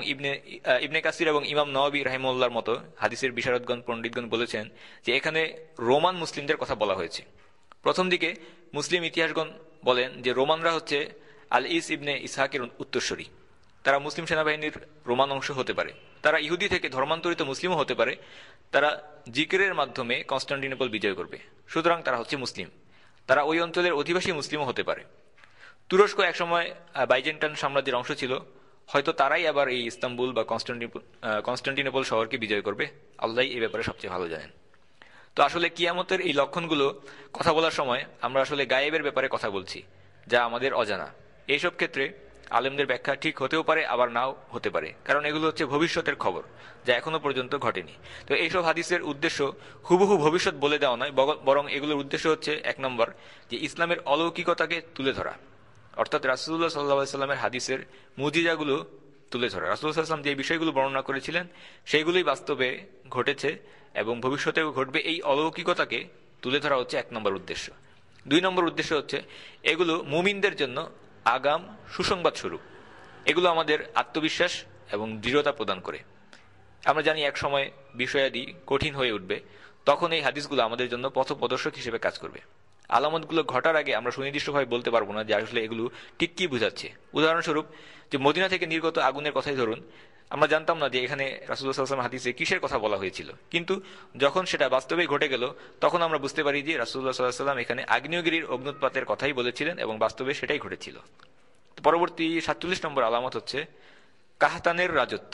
কাসির এবং ইমাম নওয়াবী রাহিমাহুল্লাহর মতো হাদিসের বিশারদগণ পণ্ডিতগণ বলেছেন যে এখানে রোমান মুসলিমদের কথা বলা হয়েছে। প্রথম দিকে মুসলিম ইতিহাসগণ বলেন যে রোমানরা হচ্ছে আল ইস ইবনে ইসহাকের উত্তরসূরি। তারা মুসলিম সেনাবাহিনীর রোমান অংশ হতে পারে, তারা ইহুদি থেকে ধর্মান্তরিত মুসলিমও হতে পারে, তারা জিকিরের মাধ্যমে কনস্টান্টিনোপল বিজয় করবে, সুতরাং তারা হচ্ছে মুসলিম। তারা ওই অঞ্চলের অধিবাসী মুসলিমও হতে পারে। তুরস্ক একসময় বাইজেন্টাইন সাম্রাজ্যের অংশ ছিল, হয়তো তারাই আবার এই ইস্তাম্বুল বা কনস্টান্টিনোপল শহরকে বিজয় করবে। আল্লাহ এই ব্যাপারে সবচেয়ে ভালো জানেন। তো আসলে কিয়ামতের এই লক্ষণগুলো কথা বলার সময় আমরা আসলে গায়েবের ব্যাপারে কথা বলছি, যা আমাদের অজানা। এইসব ক্ষেত্রে আলেমদের ব্যাখ্যা ঠিক হতেও পারে আবার নাও হতে পারে, কারণ এগুলো হচ্ছে ভবিষ্যতের খবর যা এখনো পর্যন্ত ঘটেনি। তো এইসব হাদিসের উদ্দেশ্য হুবহু ভবিষ্যৎ বলে দেওয়া নয়, বরং এগুলোর উদ্দেশ্য হচ্ছে 1 নম্বর যে ইসলামের অলৌকিকতাকে তুলে ধরা, অর্থাৎ রাসূলুল্লাহ সাল্লাল্লাহু আলাইহি ওয়াসাল্লামের হাদিসের মুজিজাগুলো তুলে ধরা। রাসূলুল্লাহ সাল্লাল্লাহু আলাইহি ওয়াসাল্লাম যে বিষয়গুলো বর্ণনা করেছিলেন সেইগুলোই বাস্তবে ঘটেছে এবং ভবিষ্যতেও ঘটবে, এই অলৌকিকতাকে তুলে ধরা হচ্ছে 1 নম্বর উদ্দেশ্য। 2 নম্বর উদ্দেশ্য হচ্ছে এগুলো মুমিনদের জন্য আগাম সুসংবাদ স্বরূপ। এগুলো আমাদের আত্মবিশ্বাস এবং দৃঢ়তা প্রদান করে। আমরা জানি এক সময় বিষয়াদি কঠিন হয়ে উঠবে, তখন এই হাদিসগুলো আমাদের জন্য পথপ্রদর্শক হিসেবে কাজ করবে। আলামতগুলো ঘটার আগে আমরা সুনির্দিষ্টভাবে বলতে পারবো না যে আসলে এগুলো ঠিক কি বোঝাচ্ছে। উদাহরণস্বরূপ, যে মদিনা থেকে নির্গত আগুনের কথাই ধরুন, আমরা জানতাম না যে এখানে রাসূলুল্লাহ সাল্লাল্লাহু আলাইহি ওয়াসাল্লাম হাদিসে কিসের কথা বলা হয়েছিল, কিন্তু যখন সেটা বাস্তবে ঘটে গেল তখন আমরা বুঝতে পারি যে রাসূলুল্লাহ সাল্লাল্লাহু আলাইহি ওয়াসাল্লাম এখানে আগ্নেয়গিরির অগ্নুৎপাতের কথাই বলেছিলেন এবং বাস্তবে সেটাই ঘটেছিল। পরবর্তী 47 নম্বর আলামত হচ্ছে কাহতানের রাজত্ব।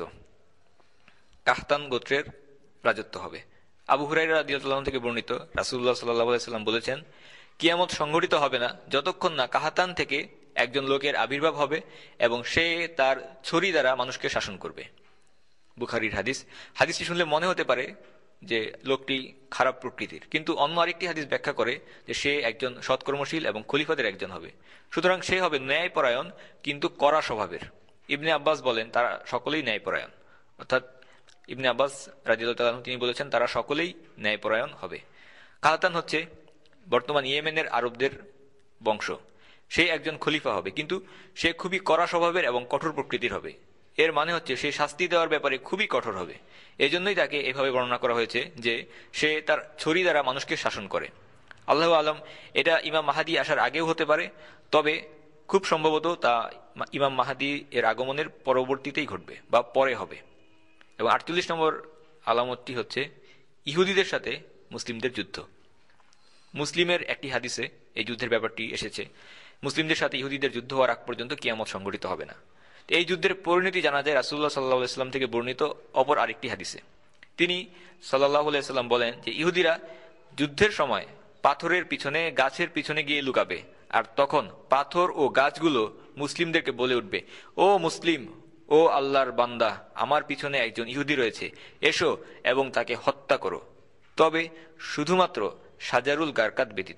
কাহতান গোত্রের রাজত্ব হবে। আবু হুরায়রা রাদিয়াল্লাহু আনহু থেকে বর্ণিত, রাসূলুল্লাহ সাল্লাল্লাহু আলাইহি ওয়াসাল্লাম বলেছেন, কিয়ামত সংঘটিত হবে না যতক্ষণ না কাহতান থেকে একজন লোকের আবির্ভাব হবে এবং সে তার ছড়ি দ্বারা মানুষকে শাসন করবে। বুখারীর হাদিস। হাদিসটি শুনলে মনে হতে পারে যে লোকটি খারাপ প্রকৃতির, কিন্তু অন্য আরেকটি হাদিস ব্যাখ্যা করে যে সে একজন সৎকর্মশীল এবং খলিফাদের একজন হবে। সুতরাং সে হবে ন্যায়পরায়ণ কিন্তু কড়া স্বভাবের। ইবনে আব্বাস বলেন তারা সকলেই ন্যায়পরায়ণ, অর্থাৎ ইবনে আব্বাস রাদিয়াল্লাহু তাআলা আনহু তিনি বলেছেন তারা সকলেই ন্যায়পরায়ণ হবে। কাহতান হচ্ছে বর্তমান ইয়েমেনের আরবদের বংশ। সে একজন খলিফা হবে, কিন্তু সে খুবই কড়া স্বভাবের এবং কঠোর প্রকৃতির হবে। এর মানে হচ্ছে সে শাস্তি দেওয়ার ব্যাপারে খুবই কঠোর হবে। এজন্যই তাকে এভাবে বর্ণনা করা হয়েছে যে সে তার ছড়ি দ্বারা মানুষকে শাসন করে। আল্লাহু আলম, এটা ইমাম মাহাদি আসার আগেও হতে পারে, তবে খুব সম্ভবত তা ইমাম মাহাদি এর আগমনের পরবর্তীতেই ঘটবে বা পরে হবে। এবং 48 নম্বর আলামতটি হচ্ছে ইহুদিদের সাথে মুসলিমদের যুদ্ধ। মুসলিমের একটি হাদিসে এই যুদ্ধের ব্যাপারটি এসেছে মুসলিমদের সাথে ইহুদিদের যুদ্ধ হওয়ার আগ পর্যন্ত কিয়ামত সংঘটিত হবে না। এই যুদ্ধের পরিণতি জানা যায় রাসূলুল্লাহ সাল্লাল্লাহু আলাইহি ওয়াসাল্লাম থেকে বর্ণিত অপর আরেকটি হাদিসে। তিনি সাল্লাল্লাহু আলাইহি ওয়াসাল্লাম বলেন যে ইহুদিরা যুদ্ধের সময় পাথরের পিছনে, গাছের পিছনে গিয়ে লুকাবে, আর তখন পাথর ও গাছগুলো মুসলিমদেরকে বলে উঠবে, ও মুসলিম, ও আল্লাহর বান্দা, আমার পিছনে একজন ইহুদি রয়েছে, এসো এবং তাকে হত্যা করো, তবে শুধুমাত্র শাজারুল গারকাত ব্যতীত।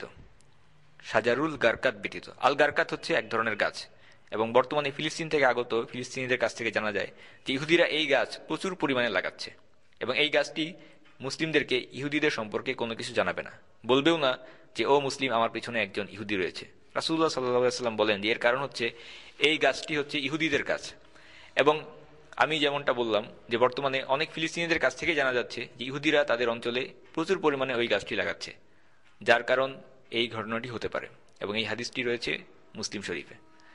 শাজারুল গারকাত ব্যতীত। আল গারকাত হচ্ছে এক ধরনের গাছ, এবং বর্তমানে ফিলিস্তিন থেকে আগত ফিলিস্তিনিদের কাছ থেকে জানা যায় যে ইহুদিরা এই গাছ প্রচুর পরিমাণে লাগাচ্ছে, এবং এই গাছটি মুসলিমদেরকে ইহুদিদের সম্পর্কে কোনো কিছু জানাবে না, বলবেও না যে ও মুসলিম, আমার পিছনে একজন ইহুদি রয়েছে। রাসূলুল্লাহ সাল্লাল্লাহু আলাইহি ওয়াসাল্লাম বলেন যে এর কারণ হচ্ছে এই গাছটি হচ্ছে ইহুদিদের গাছ। এবং আমি যেমনটা বললাম যে বর্তমানে অনেক ফিলিস্তিনিদের কাছ থেকে জানা যাচ্ছে যে ইহুদিরা তাদের অঞ্চলে প্রচুর পরিমাণে ওই গাছটি লাগাচ্ছে, যার কারণ এই ঘটনাটি হতে পারে, এবং এই হাদিসটি রয়েছে মুসলিম শরীফে।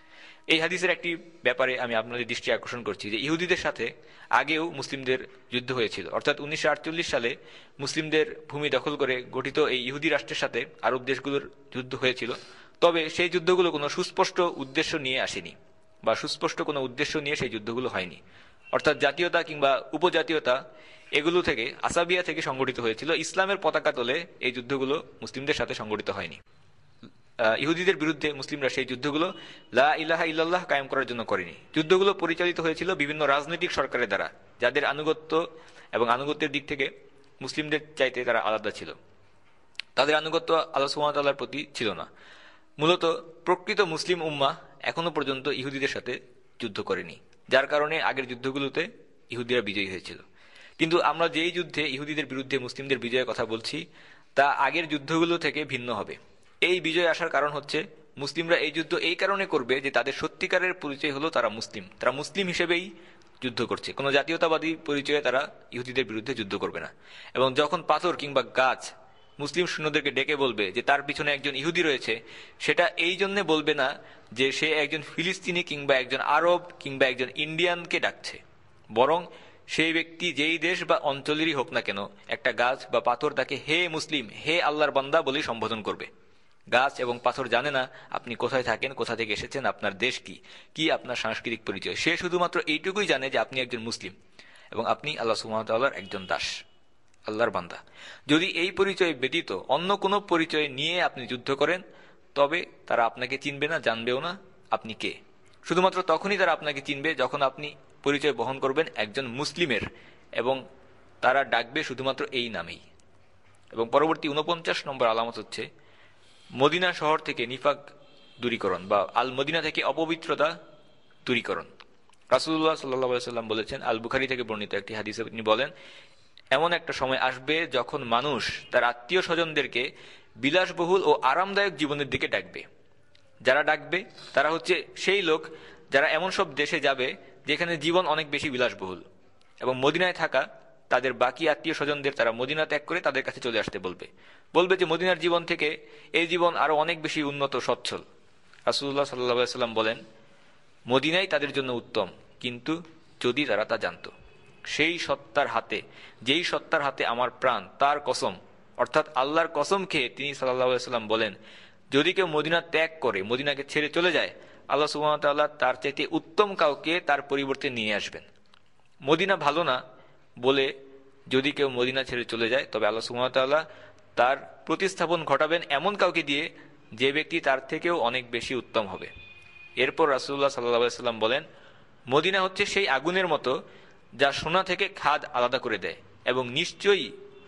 এই হাদিসের একটি ব্যাপারে আমি আপনাদের দৃষ্টি আকর্ষণ করছি যে ইহুদিদের সাথে আগেও মুসলিমদের যুদ্ধ হয়েছিল, অর্থাৎ 1948 সালে মুসলিমদের ভূমি দখল করে গঠিত এই ইহুদি রাষ্ট্রের সাথে আরব দেশগুলোর যুদ্ধ হয়েছিল। তবে সেই যুদ্ধগুলো কোনো সুস্পষ্ট উদ্দেশ্য নিয়ে আসেনি, বা সুস্পষ্ট কোনো উদ্দেশ্য নিয়ে সেই যুদ্ধগুলো হয়নি, অর্থাৎ জাতীয়তা কিংবা উপজাতীয়তা এগুলো থেকে, আসাবিয়া থেকে সংগঠিত হয়েছিল। ইসলামের পতাকা তোলে এই যুদ্ধগুলো মুসলিমদের সাথে সংগঠিত হয়নি। ইহুদিদের বিরুদ্ধে মুসলিমরা সেই যুদ্ধগুলো লা ইলাহা ইল্লাল্লাহ কায়েম করার জন্য করেনি। যুদ্ধগুলো পরিচালিত হয়েছিল বিভিন্ন রাজনৈতিক সরকারের দ্বারা, যাদের আনুগত্য এবং আনুগত্যের দিক থেকে মুসলিমদের চাইতে তারা আলাদা ছিল। তাদের আনুগত্য আল্লাহ সুবহানাহু ওয়া তাআলার প্রতি ছিল না। মূলত প্রকৃত মুসলিম উম্মাহ এখনো পর্যন্ত ইহুদিদের সাথে যুদ্ধ করেনি, যার কারণে আগের যুদ্ধগুলোতে ইহুদিরা বিজয়ী হয়েছিল। কিন্তু আমরা যেই যুদ্ধে ইহুদিদের বিরুদ্ধে মুসলিমদের বিজয়ের কথা বলছি তা আগের যুদ্ধগুলো থেকে ভিন্ন হবে। এই বিজয় আসার কারণ হচ্ছে মুসলিমরা এই যুদ্ধ এই কারণে করবে যে তাদের সত্যিকারের পরিচয় হলো তারা মুসলিম, তারা মুসলিম হিসেবেই যুদ্ধ করছে, কোনো জাতীয়তাবাদী পরিচয়ে তারা ইহুদিদের বিরুদ্ধে যুদ্ধ করবে না। এবং যখন পাথর কিংবা গাছ মুসলিম সৈন্যদেরকে ডেকে বলবে যে তার পিছনে একজন ইহুদি রয়েছে, সেটা এই জন্য বলবে না যে সে একজন ফিলিস্তিনি কিংবা একজন আরব কিংবা একজন ইন্ডিয়ানকে ডাকছে, বরং সেই ব্যক্তি যেই দেশ বা অঞ্চলেরই হোক না কেন, একটা গাছ বা পাথর তাকে হে মুসলিম, হে আল্লাহর বান্দা বলে সম্বোধন করবে। গাছ এবং পাথর জানে না আপনি কোথায় থাকেন, কোথা থেকে এসেছেন, আপনার দেশ কি, কি আপনার সাংস্কৃতিক পরিচয়। সে শুধুমাত্র এইটুকুই জানে যে আপনি একজন মুসলিম এবং আপনি আল্লাহ সুবহানাহু ওয়া তাআলার একজন দাস, আল্লাহর বান্দা। যদি এই পরিচয় ব্যতীত অন্য কোনো পরিচয় নিয়ে আপনি যুদ্ধ করেন, তবে তারা আপনাকে চিনবে না, জানবেও না আপনি কে। শুধুমাত্র তখনই তারা আপনাকে চিনবে যখন আপনি পরিচয় বহন করবেন একজন মুসলিমের, এবং তারা ডাকবে শুধুমাত্র এই নামেই। এবং পরবর্তী 49 নম্বর আলামত হচ্ছে মদিনা শহর থেকে নিফাক দূরীকরণ, বা আল মদিনা থেকে অপবিত্রতা দূরীকরণ। রাসূলুল্লাহ সাল্লাল্লাহু আলাইহি ওয়াসাল্লাম বলেছেন, আল বুখারী থেকে বর্ণিত একটি হাদিসে তিনি বলেন, এমন একটা সময় আসবে যখন মানুষ তার আত্মীয় স্বজনদেরকে বিলাসবহুল ও আরামদায়ক জীবনের দিকে ডাকবে। যারা ডাকবে তারা হচ্ছে সেই লোক যারা এমন সব দেশে যাবে যেখানে জীবন অনেক বেশি বিলাসবহুল, এবং মদিনায় থাকা তাদের বাকি আত্মীয় স্বজনদের তারা মদিনা ত্যাগ করে তাদের কাছে চলে আসতে বলবে যে মদিনার জীবন থেকে এই জীবন আরো অনেক বেশি উন্নত, সচ্ছল। রাসূলুল্লাহ সাল্লাল্লাহু আলাইহি ওয়াসাল্লাম বলেন, মদিনাই তাদের জন্য উত্তম, কিন্তু যদি তারা তা জানত। সেই সত্তার হাতে, যেই সত্তার হাতে আমার প্রাণ, তার কসম, অর্থাৎ আল্লাহর কসম খেয়ে তিনি সাল্লাল্লাহু আলাইহি ওয়াসাল্লাম বলেন, যদি কেউ মদিনা ত্যাগ করে, মদিনাকে ছেড়ে চলে যায়, আল্লাহ সুবহানাহু ওয়া তাআলা তার চাইতে উত্তম কাউকে তার পরিবর্তে নিয়ে আসবেন। মদিনা ভালো না বলে যদি কেউ মদিনা ছেড়ে চলে যায়, তবে আল্লাহ সুবহানাহু ওয়া তাআলা তার প্রতিস্থাপন ঘটাবেন এমন কাউকে দিয়ে, যে ব্যক্তি তার থেকেও অনেক বেশি উত্তম হবে। এরপর রাসূলুল্লাহ সাল্লাল্লাহু আলাইহি ওয়াসাল্লাম বলেন, মদিনা হচ্ছে সেই আগুনের মতো যা সোনা থেকে খাদ আলাদা করে দেয়, এবং নিশ্চয়ই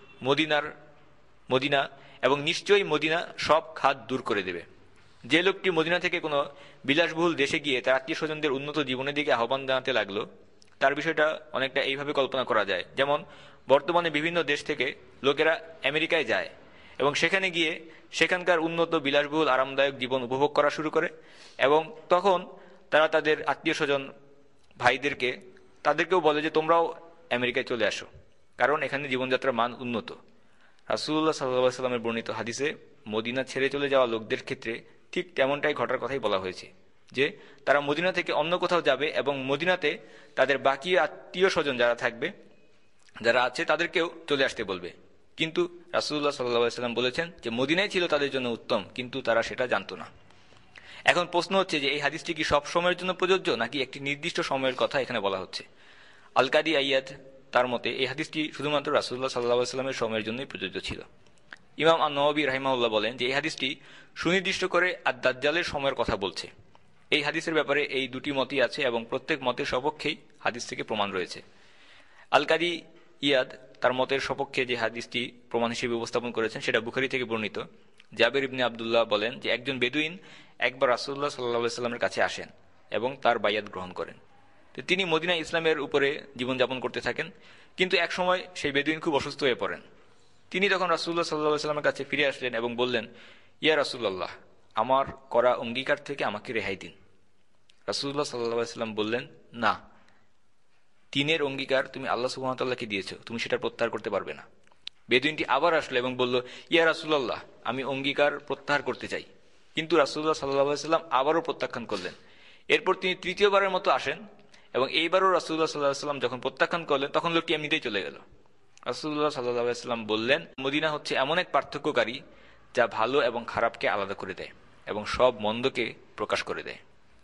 মদিনা সব খাদ দূর করে দেবে। যে লোকটি মদিনা থেকে কোনো বিলাসবহুল দেশে গিয়ে তার আত্মীয় স্বজনদের উন্নত জীবনের দিকে আহ্বান জানাতে লাগলো, তার বিষয়টা অনেকটা এইভাবে কল্পনা করা যায়, যেমন বর্তমানে বিভিন্ন দেশ থেকে লোকেরা আমেরিকায় যায় এবং সেখানে গিয়ে সেখানকার উন্নত বিলাসবহুল আরামদায়ক জীবন উপভোগ করা শুরু করে, এবং তখন তারা তাদের আত্মীয় স্বজন তাদেরকেও বলে যে তোমরাও আমেরিকায় চলে আসো, কারণ এখানে জীবনযাত্রার মান উন্নত। রাসূলুল্লাহ সাল্লাল্লাহু আলাইহি ওয়াসাল্লামের বর্ণিত হাদিসে মদিনা ছেড়ে চলে যাওয়া লোকদের ক্ষেত্রে ঠিক তেমনটাই ঘটার কথাই বলা হয়েছে, যে তারা মদিনা থেকে অন্য কোথাও যাবে এবং মদিনাতে তাদের বাকি আত্মীয় স্বজন যারা আছে তাদেরকেও চলে আসতে বলবে। কিন্তু রাসূলুল্লাহ সাল্লাল্লাহু আলাইহি ওয়াসাল্লাম বলেছেন যে মদিনাই ছিল তাদের জন্য উত্তম, কিন্তু তারা সেটা জানতো না। এখন প্রশ্ন হচ্ছে যে এই হাদিসটি কি সব সময়ের জন্য প্রযোজ্য নাকি একটি নির্দিষ্ট সময়ের কথা এখানে বলা হচ্ছে। আল কাদি আইয়াদ তার মতে এই হাদিসটি শুধুমাত্র রাসূলুল্লাহ সাল্লাল্লাহু আলাইহি ওয়াসাল্লামের সময়ের জন্যই প্রযোজ্য ছিল। ইমাম আন-নওয়াবী রাহিমাহুল্লাহ বলেন যে এই হাদিসটি সুনির্দিষ্ট করে আদ-দাজ্জালের সময়ের কথা বলছে। এই হাদিসের ব্যাপারে এই দুটি মতই আছে এবং প্রত্যেক মতের সপক্ষেই হাদিস থেকে প্রমাণ রয়েছে। আল কাদি ইয়াদ তার মতের সপক্ষে যে হাদিসটি প্রমাণ হিসেবে উপস্থাপন করেছেন সেটা বুখারী থেকে বর্ণিত। জাবের ইবনে আব্দুল্লাহ বলেন যে একজন বেদুইন একবার রাসূলুল্লাহ সাল্লাল্লাহু আলাইহি ওয়াসাল্লামের কাছে আসেন এবং তার বাইয়াত গ্রহণ করেন। তিনি মদিনা ইসলামের উপরে জীবনযাপন করতে থাকেন, কিন্তু একসময় সেই বেদুইন খুব অসুস্থ হয়ে পড়েন। তিনি তখন রাসূলুল্লাহ সাল্লাল্লাহু আলাইহি ওয়াসাল্লামের কাছে ফিরে আসলেন এবং বললেন, ইয়া রাসূলুল্লাহ, আমার করা অঙ্গীকার থেকে আমাকে রেহাই দিন। রাসূলুল্লাহ সাল্লাল্লাহু আলাইহি ওয়াসাল্লাম বললেন, না, তিনের অঙ্গীকার তুমি আল্লাহ সুবহানাহু ওয়া তাআলাকে দিয়েছো, তুমি সেটা প্রত্যাহার করতে পারবে না। বেদুইনটি আবার আসলো এবং বলল, ইয়া রাসূলুল্লাহ, আমি অঙ্গীকার প্রত্যাহার করতে চাই। কিন্তু রাসূলুল্লাহ সাল্লাল্লাহু আলাইহি ওয়াসাল্লাম আবারও প্রত্যাখ্যান করলেন। এরপর তিনি তৃতীয়বারের মতো আসেন এবং এইবারও রাসূলুল্লাহ সাল্লাল্লাহু আলাইহি ওয়াসাল্লাম যখন প্রত্যাখ্যান করলেন তখন লোকটি এমনিতেই চলে গেল। রাসূলুল্লাহ সাল্লাল্লাহু আলাইহি ওয়াসাল্লাম বললেন, মদিনা হচ্ছে এমন এক পার্থক্যকারী যা ভালো এবং খারাপকে আলাদা করে দেয় এবং সব মন্দকে প্রকাশ করে দেয়।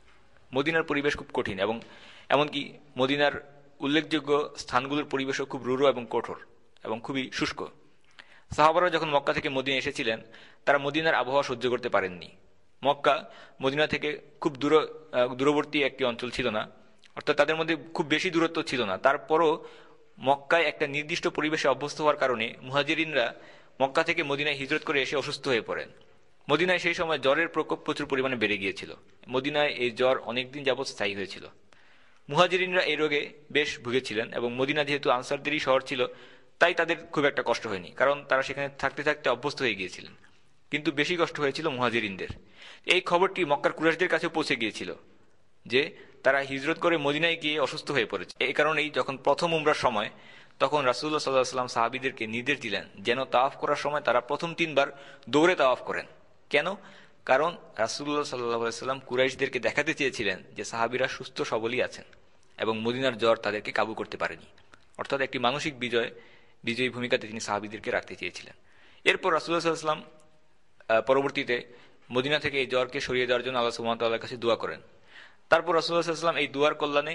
মদিনার পরিবেশ খুব কঠিন এবং এমনকি মদিনার উল্লেখযোগ্য স্থানগুলোর পরিবেশও খুব রূঢ় এবং কঠোর এবং খুবই শুষ্ক। সাহাবারা যখন মক্কা থেকে মদিনা এসেছিলেন তারা মদিনার আবহাওয়া সহ্য করতে পারেননি। মক্কা মদিনা থেকে খুব দূরবর্তী একটি অঞ্চল ছিল না, অর্থাৎ তাদের মধ্যে খুব বেশি দূরত্ব ছিল না। তারপরও মক্কায় একটা নির্দিষ্ট পরিবেশে অভ্যস্ত হওয়ার কারণে মুহাজিরিনরা মক্কা থেকে মদিনায় হিজরত করে এসে অসুস্থ হয়ে পড়েন। মদিনায় সেই সময় জ্বরের প্রকোপ প্রচুর পরিমাণে বেড়ে গিয়েছিল। মদিনায় এই জ্বর অনেকদিন যাবৎ স্থায়ী হয়েছিল। মুহাজিরিনরা এই রোগে বেশ ভুগেছিলেন এবং মদিনা যেহেতু আনসারদেরই শহর ছিল তাই তাদের খুব একটা কষ্ট হয়নি, কারণ তারা সেখানে থাকতে থাকতে অভ্যস্ত হয়ে গিয়েছিলেন। কিন্তু বেশি কষ্ট হয়েছিল মুহাজিরিনদের। এই খবরটি মক্কার কুরাইশদের কাছে পৌঁছে গিয়েছিল যে তারা হিজরত করে মদিনায় গিয়ে অসুস্থ হয়ে পড়েছে। এই কারণেই যখন প্রথম উমরার সময় তখন রাসূলুল্লাহ সাল্লাল্লাহু আলাইহি ওয়াসাল্লাম সাহাবীদেরকে নির্দেশ দিলেন যেন তাওয়াফ করার সময় তারা প্রথম 3 বার দৌড়ে তাওয়াফ করেন। কেন? কারণ রাসূলুল্লাহ সাল্লাল্লাহু আলাইহি ওয়াসাল্লাম কুরাইশদেরকে দেখাতে চেয়েছিলেন যে সাহাবীরা সুস্থ সবলই আছেন এবং মদিনার জ্বর তাদেরকে কাবু করতে পারেনি। অর্থাৎ একটি মানসিক বিজয়ী ভূমিকাতে তিনি সাহাবীদেরকে রাখতে চেয়েছিলেন। এরপর রাসূলুল্লাহ সাল্লাল্লাহু আলাইহি ওয়াসাল্লাম পরবর্তীতে মদিনা থেকে এই জ্বরকে সরিয়ে দেওয়ার জন্য আল্লাহ সুবহানাহু ওয়া তাআলার কাছে দোয়া করেন। তারপর রাসূলুল্লাহ সাল্লাল্লাহু আলাইহি ওয়াসাল্লাম এই দুয়ার কল্যাণে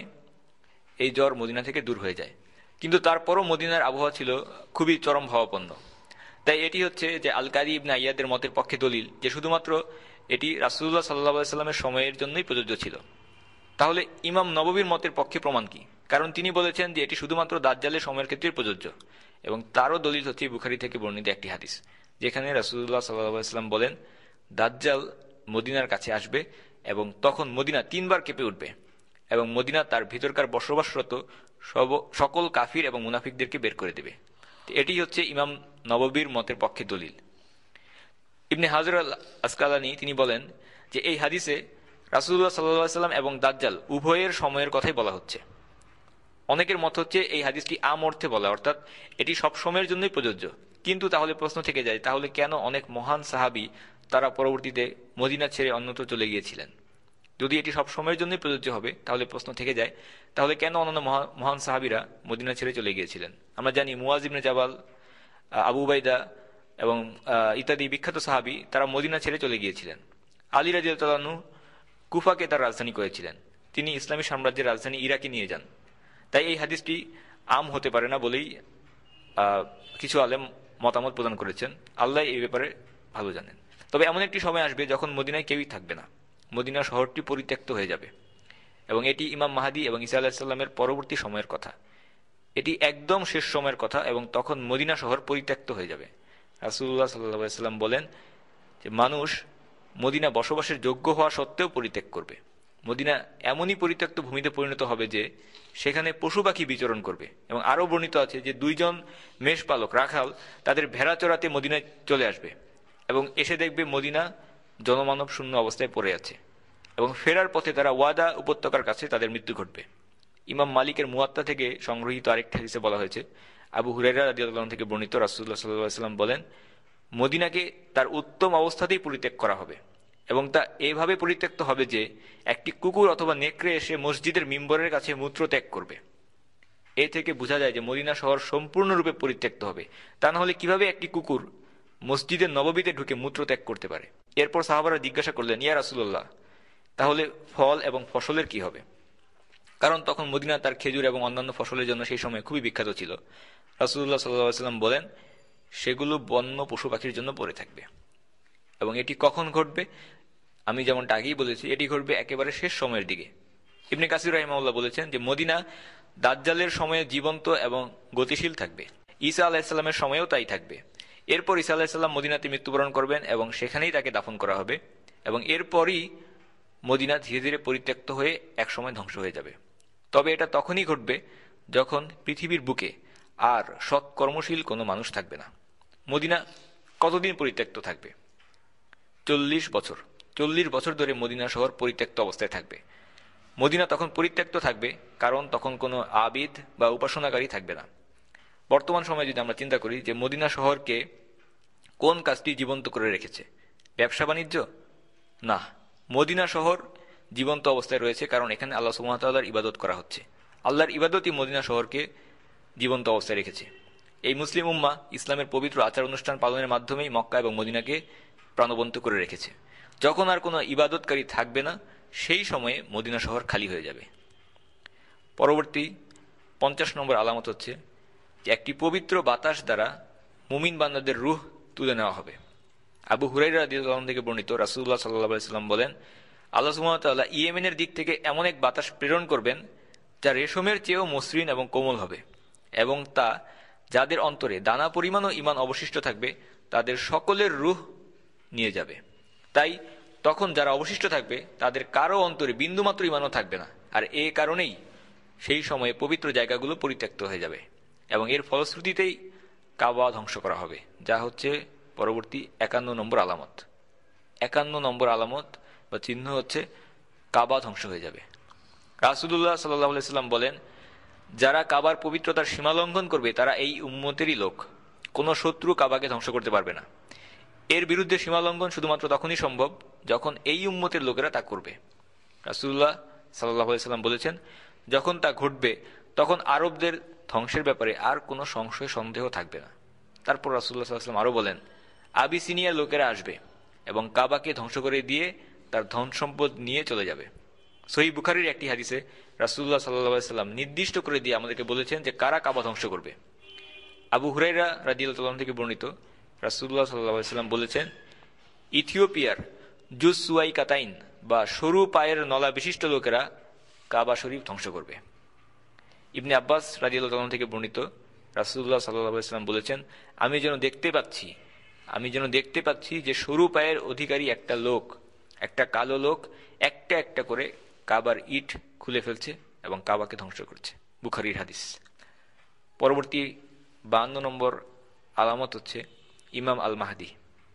এই জ্বর মদিনা থেকে দূর হয়ে যায়। কিন্তু তারপরও মদিনার আবহাওয়া ছিল খুবই চরম ভাবাপন্ন। তাই এটি হচ্ছে যে আল কাদি ইবনে আইয়াদের মতের পক্ষে দলিল যে শুধুমাত্র এটি রাসূলুল্লাহ সাল্লাল্লাহু আলাইহি ওয়াসাল্লামের সময়ের জন্যই প্রযোজ্য ছিল। তাহলে ইমাম নববীর মতের পক্ষে প্রমাণ কি? কারণ তিনি বলেছেন যে এটি শুধুমাত্র দাজ্জালের সময়ের ক্ষেত্রে প্রযোজ্য এবং তারও দলিল হচ্ছে বুখারী থেকে বর্ণিত একটি হাদিস যেখানে রাসূলুল্লাহ সাল্লাল্লাহু আলাইহি ওয়াসাল্লাম বলেন, দাজ্জাল মদিনার কাছে আসবে এবং তখন মদিনা 3 বার কেঁপে উঠবে এবং মদিনা তার ভিতরকার বসবাসরত সকল কাফির এবং মুনাফিকদেরকে বের করে দেবে। এটি হচ্ছে ইমাম নববীর মতের পক্ষে দলিল। ইবনে হাজার আল আসকালানী তিনি বলেন যে এই হাদিসে রাসূলুল্লাহ সাল্লাল্লাহু আলাইহি ওয়াসাল্লাম এবং দাজ্জাল উভয়ের সময়ের কথাই বলা হচ্ছে। অনেকের মত হচ্ছে এই হাদিসটি আম অর্থে বলা, অর্থাৎ এটি সব সময়ের জন্যই প্রযোজ্য। কিন্তু তাহলে প্রশ্ন থেকে যায়, তাহলে কেন অনেক মহান সাহাবী তারা পরবর্তীতে মদিনা ছেড়ে অন্যত্র চলে গিয়েছিলেন? যদি এটি সব সময়ের জন্যই প্রযোজ্য হবে তাহলে প্রশ্ন থেকে যায়, তাহলে কেন অন্যান্য মহান সাহাবীরা মদিনা ছেড়ে চলে গিয়েছিলেন? আমরা জানি মুয়াজ ইবনে জাবাল, আবু উবাইদা এবং ইত্যাদি বিখ্যাত সাহাবী তারা মদিনা ছেড়ে চলে গিয়েছিলেন। আলী রাদিয়াল্লাহু আনহু কুফাকে তার রাজধানী করেছিলেন, তিনি ইসলামী সাম্রাজ্যের রাজধানী ইরাকে নিয়ে যান। তাই এই হাদিসটি আম হতে পারে না বলেই কিছু আলেম মতামত প্রদান করেছেন। আল্লাহ এই ব্যাপারে ভালো জানেন। তবে এমন একটি সময় আসবে যখন মদিনায় কেউই থাকবে না, মদিনা শহরটি পরিত্যক্ত হয়ে যাবে এবং এটি ইমাম মাহদী এবং ঈসা আলাইহিস সালামের পরবর্তী সময়ের কথা। এটি একদম শেষ সময়ের কথা এবং তখন মদিনা শহর পরিত্যক্ত হয়ে যাবে। রাসূলুল্লাহ সাল্লাল্লাহু আলাইহি ওয়াসাল্লাম বলেন যে মানুষ মদিনা বসবাসের যোগ্য হওয়া সত্ত্বেও পরিত্যাগ করবে। মদিনা এমনই পরিত্যক্ত ভূমিতে পরিণত হবে যে সেখানে পশু পাখি বিচরণ করবে এবং আরও বর্ণিত আছে যে 2 জন মেষপালক রাখাল তাদের ভেড়া চড়াতে মদিনায় চলে আসবে এবং এসে দেখবে মদিনা জনমানব শূন্য অবস্থায় পড়ে আছে এবং ফেরার পথে তারা ওয়াদা উপত্যকার কাছে তাদের মৃত্যু ঘটবে। ইমাম মালিকের মুয়াত্তা থেকে সংগৃহীত আরেকটি হাদিসে বলা হয়েছে, আবু হুরায়রা রাদিয়াল্লাহু আনহু থেকে বর্ণিত, রাসূলুল্লাহ সাল্লাল্লাহু আলাইহি ওয়াসাল্লাম বলেন, মদিনাকে তার উত্তম অবস্থাতেই পরিত্যাগ করা হবে এবং তা এভাবে পরিত্যক্ত হবে যে একটি কুকুর অথবা নেকড়ে এসে মসজিদের মিম্বরের কাছে মূত্র ত্যাগ করবে। এ থেকে বোঝা যায় যে মদিনা শহর সম্পূর্ণরূপে পরিত্যক্ত হবে। তা না হলে কিভাবে একটি কুকুর মসজিদের নববীতে ঢুকে মূত্র ত্যাগ করতে পারে? এরপর সাহাবারা জিজ্ঞাসা করলেন, ইয়া রাসূলুল্লাহ, তাহলে ফল এবং ফসলের কি হবে? কারণ তখন মদিনা তার খেজুর এবং অন্যান্য ফসলের জন্য সেই সময় খুবই বিখ্যাত ছিল। রাসূলুল্লাহ সাল্লাল্লাহু আলাইহি ওয়াসাল্লাম বলেন, সেগুলো বন্য পশু পাখির জন্য পড়ে থাকবে। এবং এটি কখন ঘটবে? আমি যেমনটা আগেই বলেছি, এটি ঘটবে একেবারে শেষ সময়ের দিকে। ইবনে কাসির রাহিমাহুল্লাহ বলেছেন যে মদিনা দাজ্জালের সময়ে জীবন্ত এবং গতিশীল থাকবে। ঈসা আলাইহিসসালামের সময়েও তাই থাকবে। এরপর ঈসা আলাইহিসসালাম মদিনাতে মৃত্যুবরণ করবেন এবং সেখানেই তাকে দাফন করা হবে, এবং এরপরই মদিনা ধীরে ধীরে পরিত্যক্ত হয়ে একসময় ধ্বংস হয়ে যাবে। তবে এটা তখনই ঘটবে যখন পৃথিবীর বুকে আর সৎকর্মশীল কোনো মানুষ থাকবে না। মদিনা কতদিন পরিত্যক্ত থাকবে? 40 বছর। 40 বছর ধরে মদিনা শহর পরিত্যক্ত অবস্থায় থাকবে। মদিনা তখন পরিত্যক্ত থাকবে কারণ তখন কোনো আবিদ বা উপাসনাকারী থাকবে না। বর্তমান সময়ে যদি আমরা চিন্তা করি যে মদিনা শহরকে কোন কাজটি জীবন্ত করে রেখেছে? ব্যবসা বাণিজ্য? না, মদিনা শহর জীবন্ত অবস্থায় রয়েছে কারণ এখানে আল্লাহ সুবহানাহু ওয়া তাআলার ইবাদত করা হচ্ছে। আল্লাহর ইবাদতই মদিনা শহরকে জীবন্ত অবস্থায় রেখেছে। এই মুসলিম উম্মাহ ইসলামের পবিত্র আচার অনুষ্ঠান পালনের মাধ্যমেই মক্কা এবং মদিনাকে প্রাণবন্ত করে রেখেছে। যখন আর কোনো ইবাদতকারী থাকবে না, সেই সময়ে মদিনা শহর খালি হয়ে যাবে। পরবর্তী 50 নম্বর আলামত হচ্ছে যে একটি পবিত্র বাতাস দ্বারা মুমিন বান্দাদের রূহ তুলে নেওয়া হবে। আবু হুরায়রা রাদিয়াল্লাহু আনহু থেকে বর্ণিত, রাসূলুল্লাহ সাল্লাল্লাহু আলাইহি ওয়াসাল্লাম বলেন, আল্লাহ সুবহানাহু ওয়া তাআলা ইয়েমেনের দিক থেকে এমন এক বাতাস প্রেরণ করবেন যা রেশমের চেয়েও মসৃণ এবং কোমল হবে, এবং তা যাদের অন্তরে দানা পরিমাণও ঈমান অবশিষ্ট থাকবে তাদের সকলের রূহ নিয়ে যাবে। তাই তখন যারা অবশিষ্ট থাকবে তাদের কারো অন্তরে বিন্দুমাত্র ঈমানও থাকবে না। আর এ কারণেই সেই সময়ে পবিত্র জায়গাগুলো পরিত্যক্ত হয়ে যাবে এবং এর ফলশ্রুতিতেই কাবা ধ্বংস করা হবে, যা হচ্ছে পরবর্তী 51 নম্বর আলামত। 51 নম্বর আলামত বা চিহ্ন হচ্ছে কাবা ধ্বংস হয়ে যাবে। রাসূলুল্লাহ সাল্লাল্লাহু আলাইহি ওয়াসাল্লাম বলেন, যারা কাবার পবিত্রতার সীমা লঙ্ঘন করবে তারা এই উম্মতেরই লোক। কোনো শত্রু কাবাকে ধ্বংস করতে পারবে না। এর বিরুদ্ধে সীমা লঙ্ঘন শুধুমাত্র তখনই সম্ভব যখন এই উম্মতের লোকেরা তা করবে। রাসূলুল্লাহ সাল্লাল্লাহু আলাইহি ওয়াসাল্লাম বলেছেন, যখন তা ঘটবে তখন আরবদের ধ্বংসের ব্যাপারে আর কোনো সংশয় সন্দেহ থাকবে না। তারপর রাসূলুল্লাহ সাল্লাল্লাহু আলাইহি ওয়াসাল্লাম আরো বলেন, আবিসিনিয়ার লোকেরা আসবে এবং কাবাকে ধ্বংস করে দিয়ে তার ধন সম্পদ নিয়ে চলে যাবে। সহিহ বুখারীর একটি হাদিসে রাসূলুল্লাহ সাল্লাল্লাহু আলাইহি ওয়াসাল্লাম নির্দিষ্ট করে দিয়ে আমাদেরকে বলেছেন যে কারা কাবা ধ্বংস করবে। আবু হুরায়রা রাদিয়াল্লাহু আনহু থেকে বর্ণিত, রাসূলুল্লাহ সাল্লাল্লাহু আলাইহি ওয়াসাল্লাম বলেছেন, ইথিওপিয়ার জুসওয়াইকাতাইন বা সরু পায়ের নলা বিশিষ্ট লোকেরা কাবা শরীফ ধ্বংস করবে। ইবনে আব্বাস রাদিয়াল্লাহু আনহু থেকে বর্ণিত, রাসূলুল্লাহ সাল্লাল্লাহু আলাইহি ওয়াসাল্লাম বলেছেন, আমি যেন দেখতে পাচ্ছি যে সরু পায়ের অধিকারী একটা লোক, একটা কালো লোক একটা একটা করে কাবার ইট খুলে ফেলছে এবং কাবাকে ধ্বংস করছে। বুখারীর হাদিস। পরবর্তী 52 নম্বর আলামত হচ্ছে ইমাম আল মাহদি।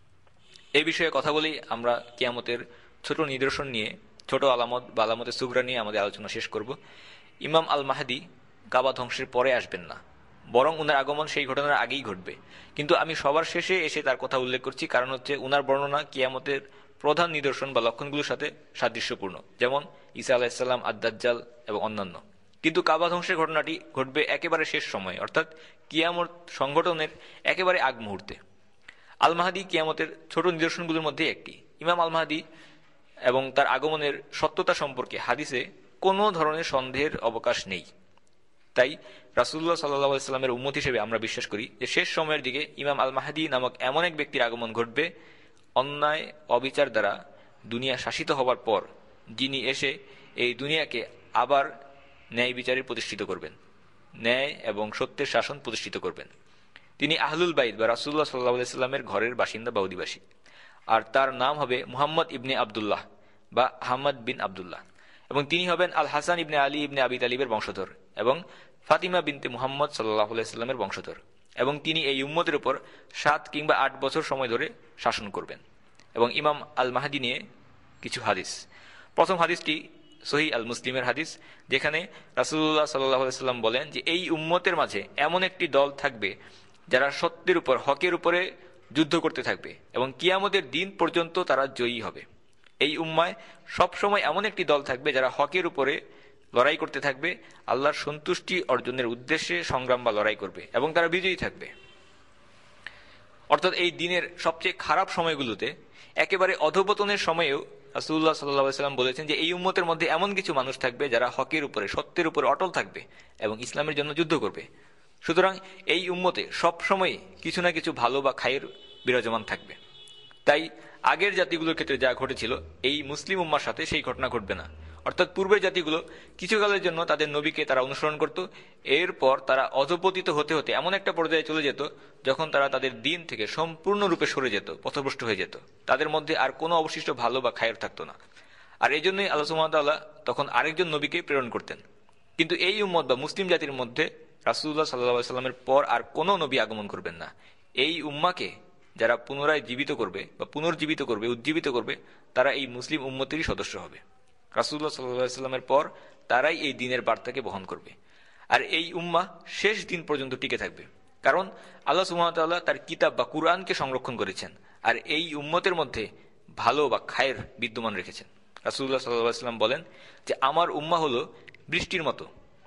এই বিষয়ে কথা বলেই আমরা কিয়ামতের ছোট নিদর্শন নিয়ে, ছোট আলামত বা আলামতের সুগরা নিয়ে আমাদের আলোচনা শেষ করব। ইমাম আল মাহদি কাবা ধ্বংসের পরে আসবেন না, বরং উনার আগমন সেই ঘটনার আগেই ঘটবে। কিন্তু আমি সবার শেষে এসে তার কথা উল্লেখ করছি, কারণ হচ্ছে উনার বর্ণনা কিয়ামতের প্রধান নিদর্শন বা লক্ষণগুলোর সাথে সাদৃশ্যপূর্ণ, যেমন ঈসা আলাইহিস সালাম, আদ-দাজ্জাল এবং অন্যান্য। কিন্তু কাবা ধ্বংসের ঘটনাটি ঘটবে একেবারে শেষ সময়ে, অর্থাৎ কিয়ামত সংগঠনের একেবারে আগ মুহূর্তে। আল মাহদি কিয়ামতের ছোট নিদর্শনগুলোর মধ্যে একটি। ইমাম আল মাহদি এবং তার আগমনের সত্যতা সম্পর্কে হাদিসে কোনো ধরনের সন্দেহের অবকাশ নেই। তাই রাসূলুল্লাহ সাল্লাল্লাহু আলাইহি ওয়াসাল্লামের উম্মত হিসেবে আমরা বিশ্বাস করি যে শেষ সময়ের দিকে ইমাম আল মাহদি নামক এমন এক ব্যক্তির আগমন ঘটবে, অন্যায় অবিচার দ্বারা দুনিয়া শাসিত হবার পর, যিনি এসে এই দুনিয়াকে আবার ন্যায় বিচারে প্রতিষ্ঠিত করবেন, ন্যায় এবং সত্যের শাসন প্রতিষ্ঠিত করবেন। তিনি আহলুল বাইত বা রাসূলুল্লাহ সাল্লাল্লাহু আলাইহি ওয়াসাল্লামের ঘরের বাসিন্দা বা অধিবাসী। আর তার নাম হবে মুহাম্মদ ইবনে আব্দুল্লাহ বা আহমদ বিন আব্দুল্লাহ, এবং তিনি হবেন আল হাসান ইবনে আলী ইবনে আবি তালিবের বংশধর এবং ফাতিমা বিনতে মুহাম্মদ সাল্লাল্লাহু আলাইহি ওয়াসাল্লামের বংশধর, এবং তিনি এই উম্মতের উপর 7 কিংবা 8 বছর সময় ধরে শাসন করবেন। এবং ইমাম আল মাহদি নিয়ে কিছু হাদিস। প্রথম হাদিসটি সহিহ আল মুসলিমের হাদিস, যেখানে রাসূলুল্লাহ সাল্লাল্লাহু আলাইহি ওয়াসাল্লাম বলেন যে এই উম্মতের মাঝে এমন একটি দল থাকবে যারা সত্যের উপর, হকের উপরে যুদ্ধ করতে থাকবে এবং কিয়ামতের দিন পর্যন্ত তারা জয়ী হবে। এই উম্মায় সবসময় এমন একটি দল থাকবে যারা হকের উপরে লড়াই করতে থাকবে, আল্লাহর সন্তুষ্টি অর্জনের উদ্দেশ্যে সংগ্রাম বা লড়াই করবে এবং তারা বিজয়ী থাকবে। অর্থাৎ এই দিনের সবচেয়ে খারাপ সময়গুলোতে, একেবারে অধঃপতনের সময়েও রাসূলুল্লাহ সাল্লাল্লাহু আলাইহি ওয়াসাল্লাম বলেছেন যে এই উম্মতের মধ্যে এমন কিছু মানুষ থাকবে যারা হকের উপরে, সত্যের উপরে অটল থাকবে এবং ইসলামের জন্য যুদ্ধ করবে। সুতরাং এই উম্মতে সব সময় কিছু না কিছু ভালো বা খায়ের বিরাজমান থাকবে। তাই আগের জাতিগুলোর ক্ষেত্রে যা ঘটেছিল এই মুসলিম উম্মার সাথে সেই ঘটনা ঘটবে না। অর্থাৎ পূর্বের জাতিগুলো কিছুকালের জন্য তাদের নবীকে তারা অনুসরণ করত, এরপর তারা অধপতিত হতে হতে এমন একটা পর্যায়ে চলে যেত যখন তারা তাদের দিন থেকে সম্পূর্ণরূপে সরে যেত, পথভ্রষ্ট হয়ে যেত, তাদের মধ্যে আর কোনো অবশিষ্ট ভালো বা খায়ের থাকতো না। আর এই জন্যই আল্লাহ সুবহানাহু ওয়া তাআলা তখন আরেকজন নবীকে প্রেরণ করতেন। কিন্তু এই উম্মত বা মুসলিম জাতির মধ্যে রাসূলুল্লাহ সাল্লাল্লাহু আলাইহি ওয়াসাল্লামের পর আর কোনো নবী আগমন করবেন না। এই উম্মাকে যারা পুনরায় জীবিত করবে বা পুনর্জীবিত করবে, উজ্জীবিত করবে, তারা এই মুসলিম উম্মতেরই সদস্য হবে। রাসূলুল্লাহ সাল্লাল্লাহু আলাইহি ওয়াসাল্লামের পর তারাই এই দ্বীনের বার্তাকে বহন করবে। আর এই উম্মাহ শেষ দিন পর্যন্ত টিকে থাকবে, কারণ আল্লাহ সুবহানাহু ওয়া তাআলা তার কিতাব বা কুরআনকে সংরক্ষণ করেছেন আর এই উম্মতের মধ্যে ভালো বা খায়ের বিদ্যমান রেখেছেন। রাসূলুল্লাহ সাল্লাল্লাহু আলাইহি ওয়াসাল্লাম বলেন যে আমার উম্মাহ হলো বৃষ্টির মতো,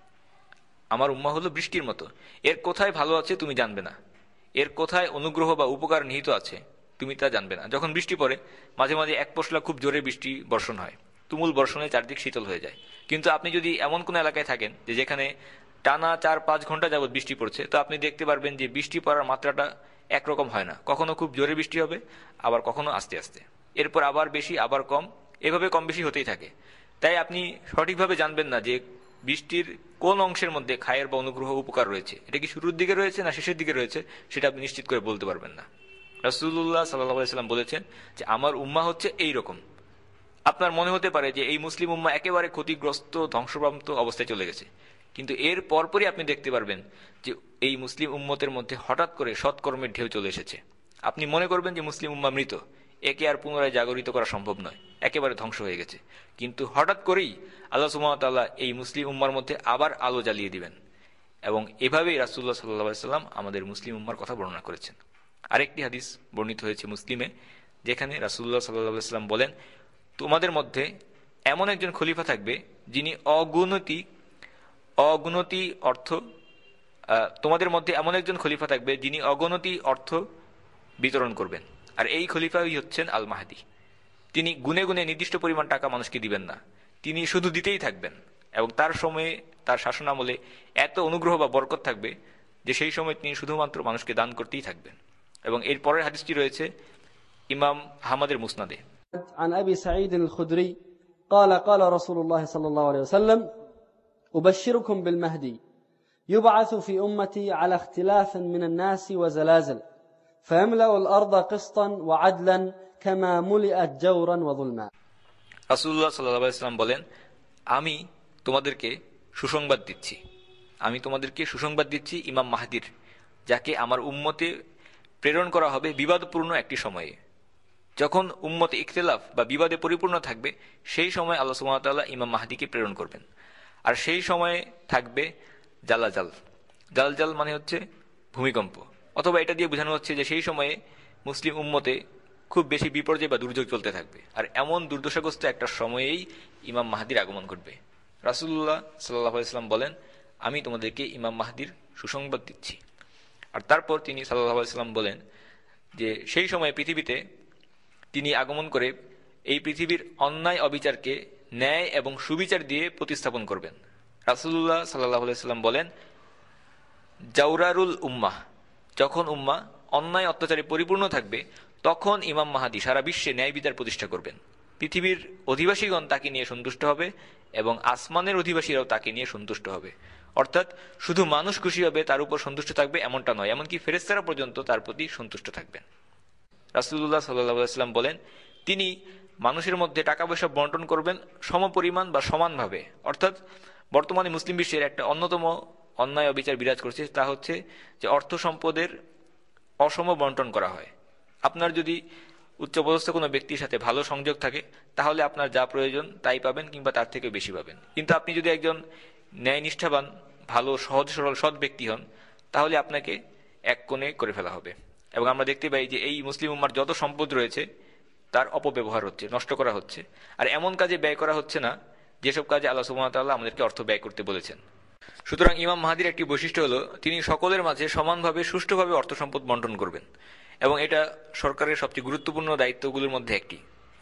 আমার উম্মাহ হলো বৃষ্টির মতো। এর কোথায় ভালো আছে তুমি জানবে না, এর কোথায় অনুগ্রহ বা উপকার নিহিত আছে তুমি তা জানবে না। যখন বৃষ্টি পড়ে মাঝে মাঝে এক পশলা খুব জোরে বৃষ্টি বর্ষণ হয়, তুমুল বর্ষণে চারদিক শীতল হয়ে যায়। কিন্তু আপনি যদি এমন কোনো এলাকায় থাকেন যে যেখানে টানা 4-5 ঘন্টা যাবৎ বৃষ্টি পড়ছে, তো আপনি দেখতে পারবেন যে বৃষ্টি পড়ার মাত্রাটা একরকম হয় না। কখনো খুব জোরে বৃষ্টি হবে, আবার কখনো আস্তে আস্তে, এরপর আবার বেশি, আবার কম, এভাবে কম বেশি হতেই থাকে। তাই আপনি সঠিকভাবে জানবেন না যে বৃষ্টির কোন অংশের মধ্যে খায়ের বা অনুগ্রহ উপকার রয়েছে, এটা কি শুরুর দিকে রয়েছে না শেষের দিকে রয়েছে, সেটা আপনি নিশ্চিত করে বলতে পারবেন না। রাসূলুল্লাহ সাল্লাল্লাহু আলাইহি ওয়াসাল্লাম বলেছেন যে আমার উম্মাহ হচ্ছে এই রকম। আপনার মনে হতে পারে যে এই মুসলিম উম্মাহ একেবারে ক্ষতিগ্রস্ত, ধ্বংসপ্রাপ্ত অবস্থায় চলে গেছে, কিন্তু এর পরপরই আপনি দেখতে পারবেন যে এই মুসলিম উম্মতের মধ্যে হঠাৎ করে সৎকর্মের ঢেউ চলে এসেছে। আপনি মনে করবেন যে মুসলিম উম্মাহ মৃত, একে আর পুনরায় জাগরিত করা সম্ভব নয়, একেবারে ধ্বংস হয়ে গেছে। কিন্তু হঠাৎ করেই আল্লাহ সুবহানাহু ওয়া তাআলা এই মুসলিম উম্মার মধ্যে আবার আলো জ্বালিয়ে দিবেন। এবং এভাবেই রাসূলুল্লাহ সাল্লাল্লাহু আলাইহি ওয়াসাল্লাম আমাদের মুসলিম উম্মার কথা বর্ণনা করেছেন। আরেকটি হাদিস বর্ণিত হয়েছে মুসলিমে, যেখানে রাসূলুল্লাহ সাল্লাল্লাহু আলাইহি ওয়াসাল্লাম বলেন, তোমাদের মধ্যে এমন একজন খলিফা থাকবে যিনি অগুণতি অর্থ তোমাদের মধ্যে এমন একজন খলিফা থাকবে যিনি অগণতি অর্থ বিতরণ করবেন। আর এই খলিফাই হচ্ছেন আল মাহদী। তিনি গুনে গুনে নির্দিষ্ট পরিমাণ টাকা মানুষকে দিবেন না, তিনি শুধু দিতেই থাকবেন। এবং তার সময়ে, তার শাসন আমলে এত অনুগ্রহ বা বরকত থাকবে যে সেই সময় তিনি শুধুমাত্র মানুষকে দান করতেই থাকবেন। এবং এর পরের হাদিসটি রয়েছে ইমাম আহমদের মুসনাদে। عن أبي سعيد الخدري قال قال رسول الله صلى الله عليه وسلم أبشركم بالمهدي يبعث في أمتي على اختلاف من الناس وزلازل فيملأ الأرض قسطا وعدلا كما ملئت جورا وظلما। রাসূলুল্লাহ সাল্লাল্লাহু আলাইহি ওয়াসাল্লাম বলেন, আমি তোমাদেরকে সুসংবাদ দিচ্ছি ইমাম মাহদীর, যাকে আমার উম্মতে প্রেরণ করা হবে বিবাদপূর্ণ একটি সময়ে। যখন উম্মতে ইখতিলাফ বা বিবাদে পরিপূর্ণ থাকবে, সেই সময় আল্লাহ সুবহানাহু ওয়া তাআলা ইমাম মাহদীকে প্রেরণ করবেন। আর সেই সময়ে থাকবে জালাজাল। জালজাল মানে হচ্ছে ভূমিকম্প, অথবা এটা দিয়ে বোঝানো হচ্ছে যে সেই সময়ে মুসলিম উম্মতে খুব বেশি বিপর্যয় বা দুর্যোগ চলতে থাকবে। আর এমন দুর্দশাগ্রস্ত একটা সময়েই ইমাম মাহদীর আগমন ঘটবে। রাসূলুল্লাহ সাল্লাল্লাহু আলাইহি ওয়াসাল্লাম বলেন, আমি তোমাদেরকে ইমাম মাহদীর সুসংবাদ দিচ্ছি। আর তারপর তিনি সাল্লাল্লাহু আলাইহি ওয়াসাল্লাম বলেন যে সেই সময় পৃথিবীতে তিনি আগমন করে এই পৃথিবীর অন্যায় অবিচারকে ন্যায় এবং সুবিচার দিয়ে প্রতিস্থাপন করবেন। রাসূলুল্লাহ সাল্লাল্লাহু আলাইহি ওয়াসাল্লাম বলেন, জাওরারুল উম্মাহ, যখন উম্মাহ অন্যায় অত্যাচারে পরিপূর্ণ থাকবে তখন ইমাম মাহদী সারা বিশ্বে ন্যায় বিচার প্রতিষ্ঠা করবেন। পৃথিবীর অধিবাসীগণ তাকে নিয়ে সন্তুষ্ট হবে এবং আসমানের অধিবাসীরাও তাকে নিয়ে সন্তুষ্ট হবে। অর্থাৎ শুধু মানুষ খুশি হবে, তার উপর সন্তুষ্ট থাকবে এমনটা নয়, এমনকি ফেরেশতারা পর্যন্ত তার প্রতি সন্তুষ্ট থাকবেন। রাসূলুল্লাহ সাল্লাল্লাহু আলাইহি ওয়াসাল্লাম বলেন, তিনি মানুষের মধ্যে টাকা পয়সা বন্টন করবেন সমপরিমাণ বা সমানভাবে। অর্থাৎ বর্তমানে মুসলিম বিশ্বের একটা অন্যতম অন্যায় অবিচার বিরাজ করছে, তা হচ্ছে যে অর্থ সম্পদের অসম বন্টন করা হয়। আপনার যদি উচ্চপদস্থ কোনো ব্যক্তির সাথে ভালো সংযোগ থাকে, তাহলে আপনার যা প্রয়োজন তাই পাবেন, কিংবা তার থেকে বেশি পাবেন। কিন্তু আপনি যদি একজন ন্যায়নিষ্ঠাবান, ভালো, সহজ সরল সৎ ব্যক্তি হন, তাহলে আপনাকে এক কোণে করে ফেলা হবে। এবং আমরা দেখতে পাই যে এই মুসলিম উম্মার যত সম্পদ রয়েছে তার অপব্যবহার হচ্ছে, নষ্ট করা হচ্ছে। আর এমন কাজে ব্যয় করা হচ্ছে না যেসব কাজে আল্লাহ সুবহানাহু ওয়া তাআলা আমাদেরকে অর্থ ব্যয় করতে বলেছেন। সুতরাং ইমাম মাহদীর একটি বৈশিষ্ট্য হলো তিনি সকলের মাঝে সমানভাবে, সুষ্ঠুভাবে অর্থ সম্পদ বন্টন করবেন। এবং এটা সরকারের সবচেয়ে গুরুত্বপূর্ণ দায়িত্বগুলোর মধ্যে একটি।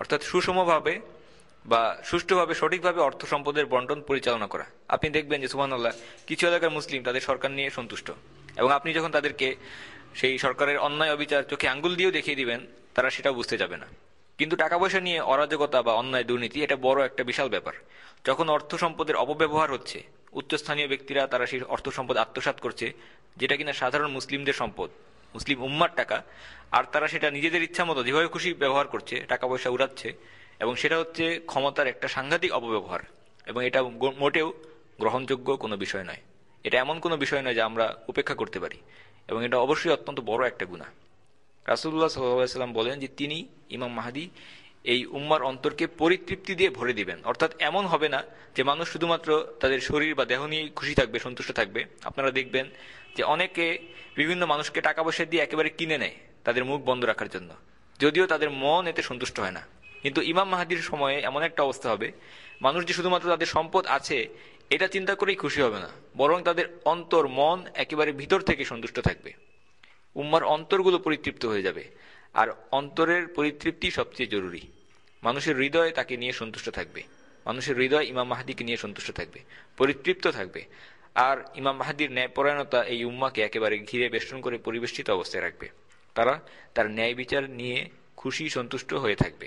অর্থাৎ সুষমভাবে বা সুষ্ঠুভাবে সঠিকভাবে অর্থ সম্পদের বন্টন পরিচালনা করা। আপনি দেখবেন যে সুবহানাল্লাহ, কিছু এলাকার মুসলিম তাদের সরকার নিয়ে সন্তুষ্ট, এবং আপনি যখন তাদেরকে সেই সরকারের অন্যায় অবিচার চোখে আঙ্গুল দিয়েও দেখিয়ে দিবেন, তারা সেটাও বুঝতে যাবে না। কিন্তু টাকা পয়সা নিয়ে অরাজকতা বা অন্যায় দুর্নীতি, এটা বড় একটা বিশাল ব্যাপার। যখন অর্থ সম্পদের অপব্যবহার হচ্ছে, উচ্চস্থানীয় ব্যক্তিরা তারা সেই অর্থ সম্পদ আত্মসাৎ করছে, যেটা কিনা সাধারণ মুসলিমদের সম্পদ, মুসলিম উম্মার টাকা, আর তারা সেটা নিজেদের ইচ্ছা মতো যেভাবে খুশি ব্যবহার করছে, টাকা পয়সা উড়াচ্ছে, এবং সেটা হচ্ছে ক্ষমতার একটা সাংঘাতিক অপব্যবহার। এবং এটা মোটেও গ্রহণযোগ্য কোনো বিষয় নয়। এটা এমন কোনো বিষয় নয় যা আমরা উপেক্ষা করতে পারি, এবং এটা অবশ্যই অত্যন্ত বড় একটা গুনাহ। রাসূলুল্লাহ সাল্লাল্লাহু আলাইহি ওয়াসাল্লাম বলেন যে তিনি, ইমাম মাহদী, এই উম্মার অন্তরকে পরিতৃপ্তি দিয়ে ভরে দিবেন। অর্থাৎ এমন হবে না যে মানুষ শুধুমাত্র তাদের শরীর বা দেহ নিয়ে খুশি থাকবে, সন্তুষ্ট থাকবে। আপনারা দেখবেন যে অনেকে বিভিন্ন মানুষকে টাকা পয়সা দিয়ে একেবারে কিনে নেয় তাদের মুখ বন্ধ রাখার জন্য, যদিও তাদের মন এতে সন্তুষ্ট হয় না। কিন্তু ইমাম মাহদীর সময়ে এমন একটা অবস্থা হবে, মানুষ যে শুধুমাত্র তাদের সম্পদ আছে এটা চিন্তা করেই খুশি হবে না, বরং তাদের অন্তর, মন একেবারে ভিতর থেকে সন্তুষ্ট থাকবে। উম্মার অন্তরগুলো পরিতৃপ্ত হয়ে যাবে, আর অন্তরের পরিতৃপ্তি সবচেয়ে জরুরি। মানুষের হৃদয় তাকে নিয়ে সন্তুষ্ট থাকবে, মানুষের হৃদয় ইমাম মাহদীকে নিয়ে সন্তুষ্ট থাকবে, পরিতৃপ্ত থাকবে। আর ইমাম মাহদীর ন্যায়পরায়ণতা এই উম্মাকে একেবারে ঘিরে বেষ্টন করে পরিবেষ্টিত অবস্থায় রাখবে। তারা তার ন্যায় বিচার নিয়ে খুশি, সন্তুষ্ট হয়ে থাকবে।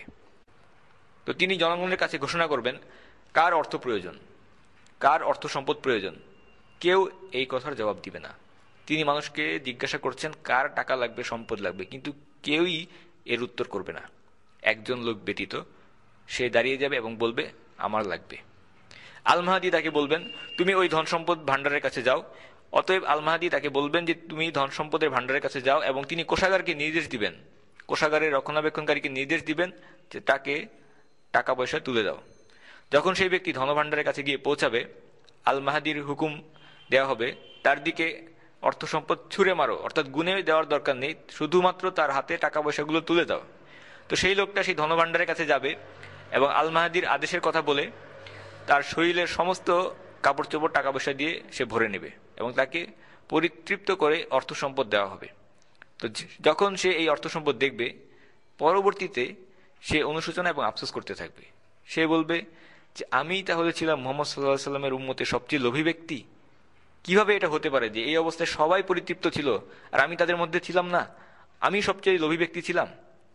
তো তিনি জনগণের কাছে ঘোষণা করবেন কার অর্থ প্রয়োজন, কার অর্থ সম্পদ প্রয়োজন। কেউ এই কথার জবাব দিবে না। তিনি মানুষকে জিজ্ঞাসা করছেন কার টাকা লাগবে, সম্পদ লাগবে, কিন্তু কেউই এর উত্তর করবে না। একজন লোক ব্যতীত, সে দাঁড়িয়ে যাবে এবং বলবে আমার লাগবে। আল মাহদী তাকে বলবেন তুমি ওই ধন সম্পদ ভান্ডারের কাছে যাও। অতএব আল মাহদী তাকে বলবেন যে তুমি ধন সম্পদের ভান্ডারের কাছে যাও, এবং তিনি কোষাগারকে নির্দেশ দিবেন, কোষাগারের রক্ষণাবেক্ষণকারীকে নির্দেশ দিবেন যে তাকে টাকা পয়সা তুলে দাও। যখন সেই ব্যক্তি ধনভাণ্ডারের কাছে গিয়ে পৌঁছাবে, আল মাহদীর হুকুম দেওয়া হবে তার দিকে অর্থ সম্পদ ছুঁড়ে মারো, অর্থাৎ গুনে দেওয়ার দরকার নেই, শুধুমাত্র তার হাতে টাকা পয়সাগুলো তুলে দাও। তো সেই লোকটা সেই ধনভাণ্ডারের কাছে যাবে এবং আল মাহদীর আদেশের কথা বলে তার শরীরের সমস্ত কাপড় চোপড় টাকা পয়সা দিয়ে সে ভরে নেবে, এবং তাকে পরিতৃপ্ত করে অর্থ সম্পদ দেওয়া হবে। তো যখন সে এই অর্থ সম্পদ দেখবে, পরবর্তীতে সে অনুশোচনা এবং আফসোস করতে থাকবে। সে বলবে যে আমি তাহলে ছিলাম মুহাম্মদ সাল্লাল্লাহু আলাইহি সাল্লামের উম্মতের সবচেয়ে লোভী ব্যক্তি। কিভাবে এটা হতে পারে যে এই অবস্থায় সবাই পরিতৃপ্ত ছিল আর আমি তাদের মধ্যে ছিলাম না, আমি সবচেয়ে লোভী ব্যক্তি ছিলাম।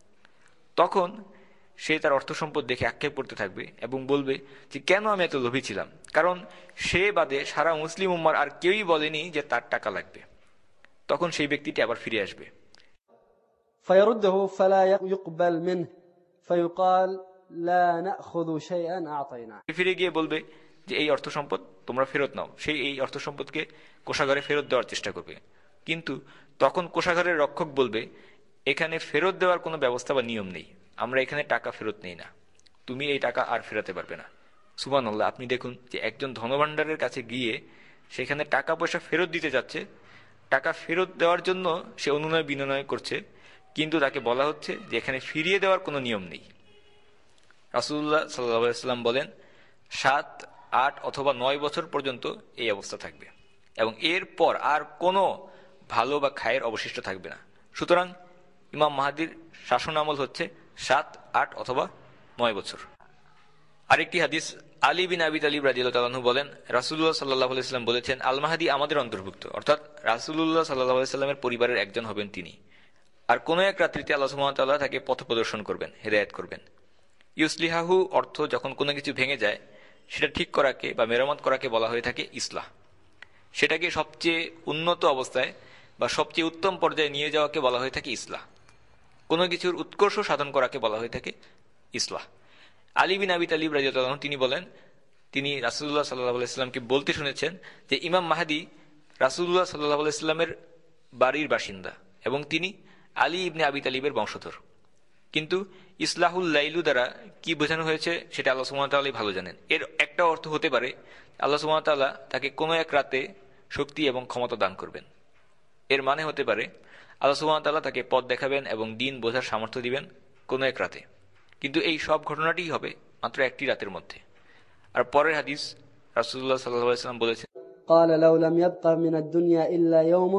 তখন সে তার অর্থ সম্পদ দেখে আক্ষেপ করতে থাকবে এবং বলবে যে কেন আমি এত লোভী ছিলাম, কারণ সে বাদে সারা মুসলিম উম্মার আর কেউই বলেনি যে তার টাকা লাগবে। তখন সেই ব্যক্তিটি আবার ফিরে আসবে, فيرده فلا يقبل منه فيقال لا نأخذ شيئا أعطيناه। ফিরে গিয়ে বলবে যে এই অর্থ সম্পদ তোমরা ফেরত নাও। সেই এই অর্থ সম্পদকে কোষাগারে ফেরত দেওয়ার চেষ্টা করবে, কিন্তু তখন কোষাগারের রক্ষক বলবে এখানে ফেরত দেওয়ার কোনো ব্যবস্থা বা নিয়ম নেই, আমরা এখানে টাকা ফেরত নেই না, তুমি এই টাকা আর ফেরাতে পারবে না। সুবহানাল্লাহ, আপনি দেখুন যে একজন ধনভাণ্ডারের কাছে গিয়ে সেখানে টাকা পয়সা ফেরত দিতে যাচ্ছে, টাকা ফেরত দেওয়ার জন্য সে অনুনয় বিনয় করছে, কিন্তু তাকে বলা হচ্ছে যে এখানে ফিরিয়ে দেওয়ার কোনো নিয়ম নেই। রাসূলুল্লাহ সাল্লাল্লাহু আলাইহি ওয়াসাল্লাম বলেন 7, 8 অথবা 9 বছর পর্যন্ত এই অবস্থা থাকবে, এবং এরপর আর কোনো ভালো বা খায়ের অবশিষ্ট থাকবে না। সুতরাং ইমাম মাহদীর শাসন আমল হচ্ছে 7, 8 অথবা 9 বছর। আরেকটি হাদিস, আলী বিন আবি তালিব রাদিয়াল্লাহু তাআলা আনহু বলেন রাসূলুল্লাহ সাল্লাল্লাহু আলাইহি ওয়াসাল্লাম বলেছেন আল মাহদী আমাদের অন্তর্ভুক্ত, অর্থাৎ রাসূলুল্লাহ সাল্লাল্লাহু আলাইহি ওয়াসাল্লামের পরিবারের একজন হবেন তিনি। আর কোনো এক রাত্রিতে আল্লাহ সুবহানাহু ওয়া তাআলা তাকে পথ প্রদর্শন করবেন, হেদায়েত করবেন। ইউসলিহাহু অর্থ যখন কোনো কিছু ভেঙে যায় সেটা ঠিক করাকে বা মেরামত করাকে বলা হয়ে থাকে ইসলাহ। সেটাকে সবচেয়ে উন্নত অবস্থায় বা সবচেয়ে উত্তম পর্যায়ে নিয়ে যাওয়াকে বলা হয়ে থাকে ইসলাহ। কোনো কিছুর উৎকর্ষ সাধন করাকে বলা হয়ে থাকে ইসলাহ। আলী বিন আবি তালিব রাদিয়াল্লাহু আনহু তিনি বলেন, তিনি রাসূলুল্লাহ সাল্লাল্লাহু আলাইহি ওয়াসাল্লামকে বলতে শুনেছেন যে ইমাম মাহদী রাসূলুল্লাহ সাল্লাল্লাহু আলাইহি ওয়াসাল্লামের বাড়ির বাসিন্দা এবং তিনি আলী ইবনে আবি তালিবের বংশধর। কিন্তু ইসলাহুল লাইলু দ্বারা কি বোঝানো হয়েছে সেটা আল্লাহ সুবহানাহু ওয়া তাআলাই ভালো জানেন। এর একটা অর্থ হতে পারে আল্লাহ সুবহানাহু ওয়া তাআলা তাকে কোনো এক রাতে শক্তি এবং ক্ষমতা দান করবেন। এর মানে হতে পারে আল্লাহ সুবহানাহু ওয়া তাআলা তাকে পথ দেখাবেন এবং দ্বীন বোঝার সামর্থ্য দিবেন কোনো এক রাতে। কিন্তু এই সব ঘটনাটিই হবে মাত্র একটি রাতের মধ্যে। আর পরের হাদিস, রাসূলুল্লাহ সাল্লাল্লাহু আলাইহি ওয়াসাল্লাম বলেছেন قال لو لم يبق من الدنيا إلا يوم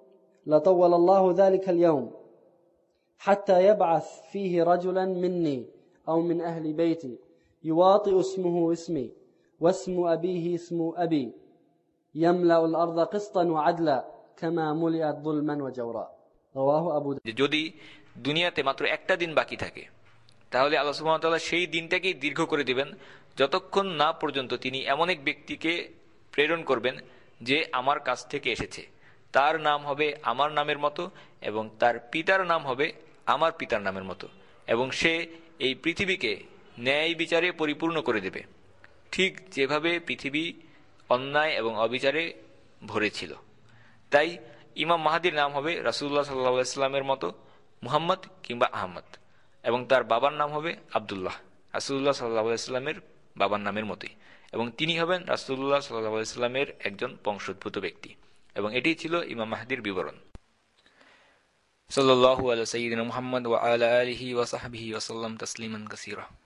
لطول الله ذلك اليوم حتى يبعث فيه رجلا مني أو من أهل بيتي يواطئ اسمه اسمي واسم أبيه اسم أبي يملأ الأرض قسطا وعدلا كما ملئت ظلما وجورا رواه أبو داود. যদি দুনিয়াতে মাত্র একটা দিন বাকি থাকে তাহলে আল্লাহ সুবহানাহু ওয়া তাআলা সেই দিনটাকেই দীর্ঘ করে দিবেন যতক্ষণ না পর্যন্ত তিনি এমন এক ব্যক্তিকে প্রেরণ করবেন যে আমার কাছ থেকে এসেছে, তার নাম হবে আমার নামের মতো এবং তার পিতার নাম হবে আমার পিতার নামের মতো, এবং সে এই পৃথিবীকে ন্যায় বিচারে পরিপূর্ণ করে দেবে, ঠিক যেভাবে পৃথিবী অন্যায় এবং অবিচারে ভরে ছিল। তাই ইমাম মাহদির নাম হবে রাসূলুল্লাহ সাল্লাল্লাহু আলাইহি ওয়াসাল্লামের মতো মুহাম্মদ কিংবা আহমদ, এবং তার বাবার নাম হবে আব্দুল্লাহ, রাসূলুল্লাহ সাল্লাল্লাহু আলাইহি ওয়াসাল্লামের বাবার নামের মতোই, এবং তিনি হবেন রাসূলুল্লাহ সাল্লাল্লাহু আলাইহি ওয়াসাল্লামের একজন বংশোদ্ভূত ব্যক্তি। এবং এটি ছিল ইমাম মাহদির বিবরণ। সাল্লাল্লাহু আলা সাইয়্যিদিনা মুহাম্মদ ওয়া আলা আলিহি ওয়া সাহবিহি ওয়া সাল্লাম তাসলিমান কাসীরা।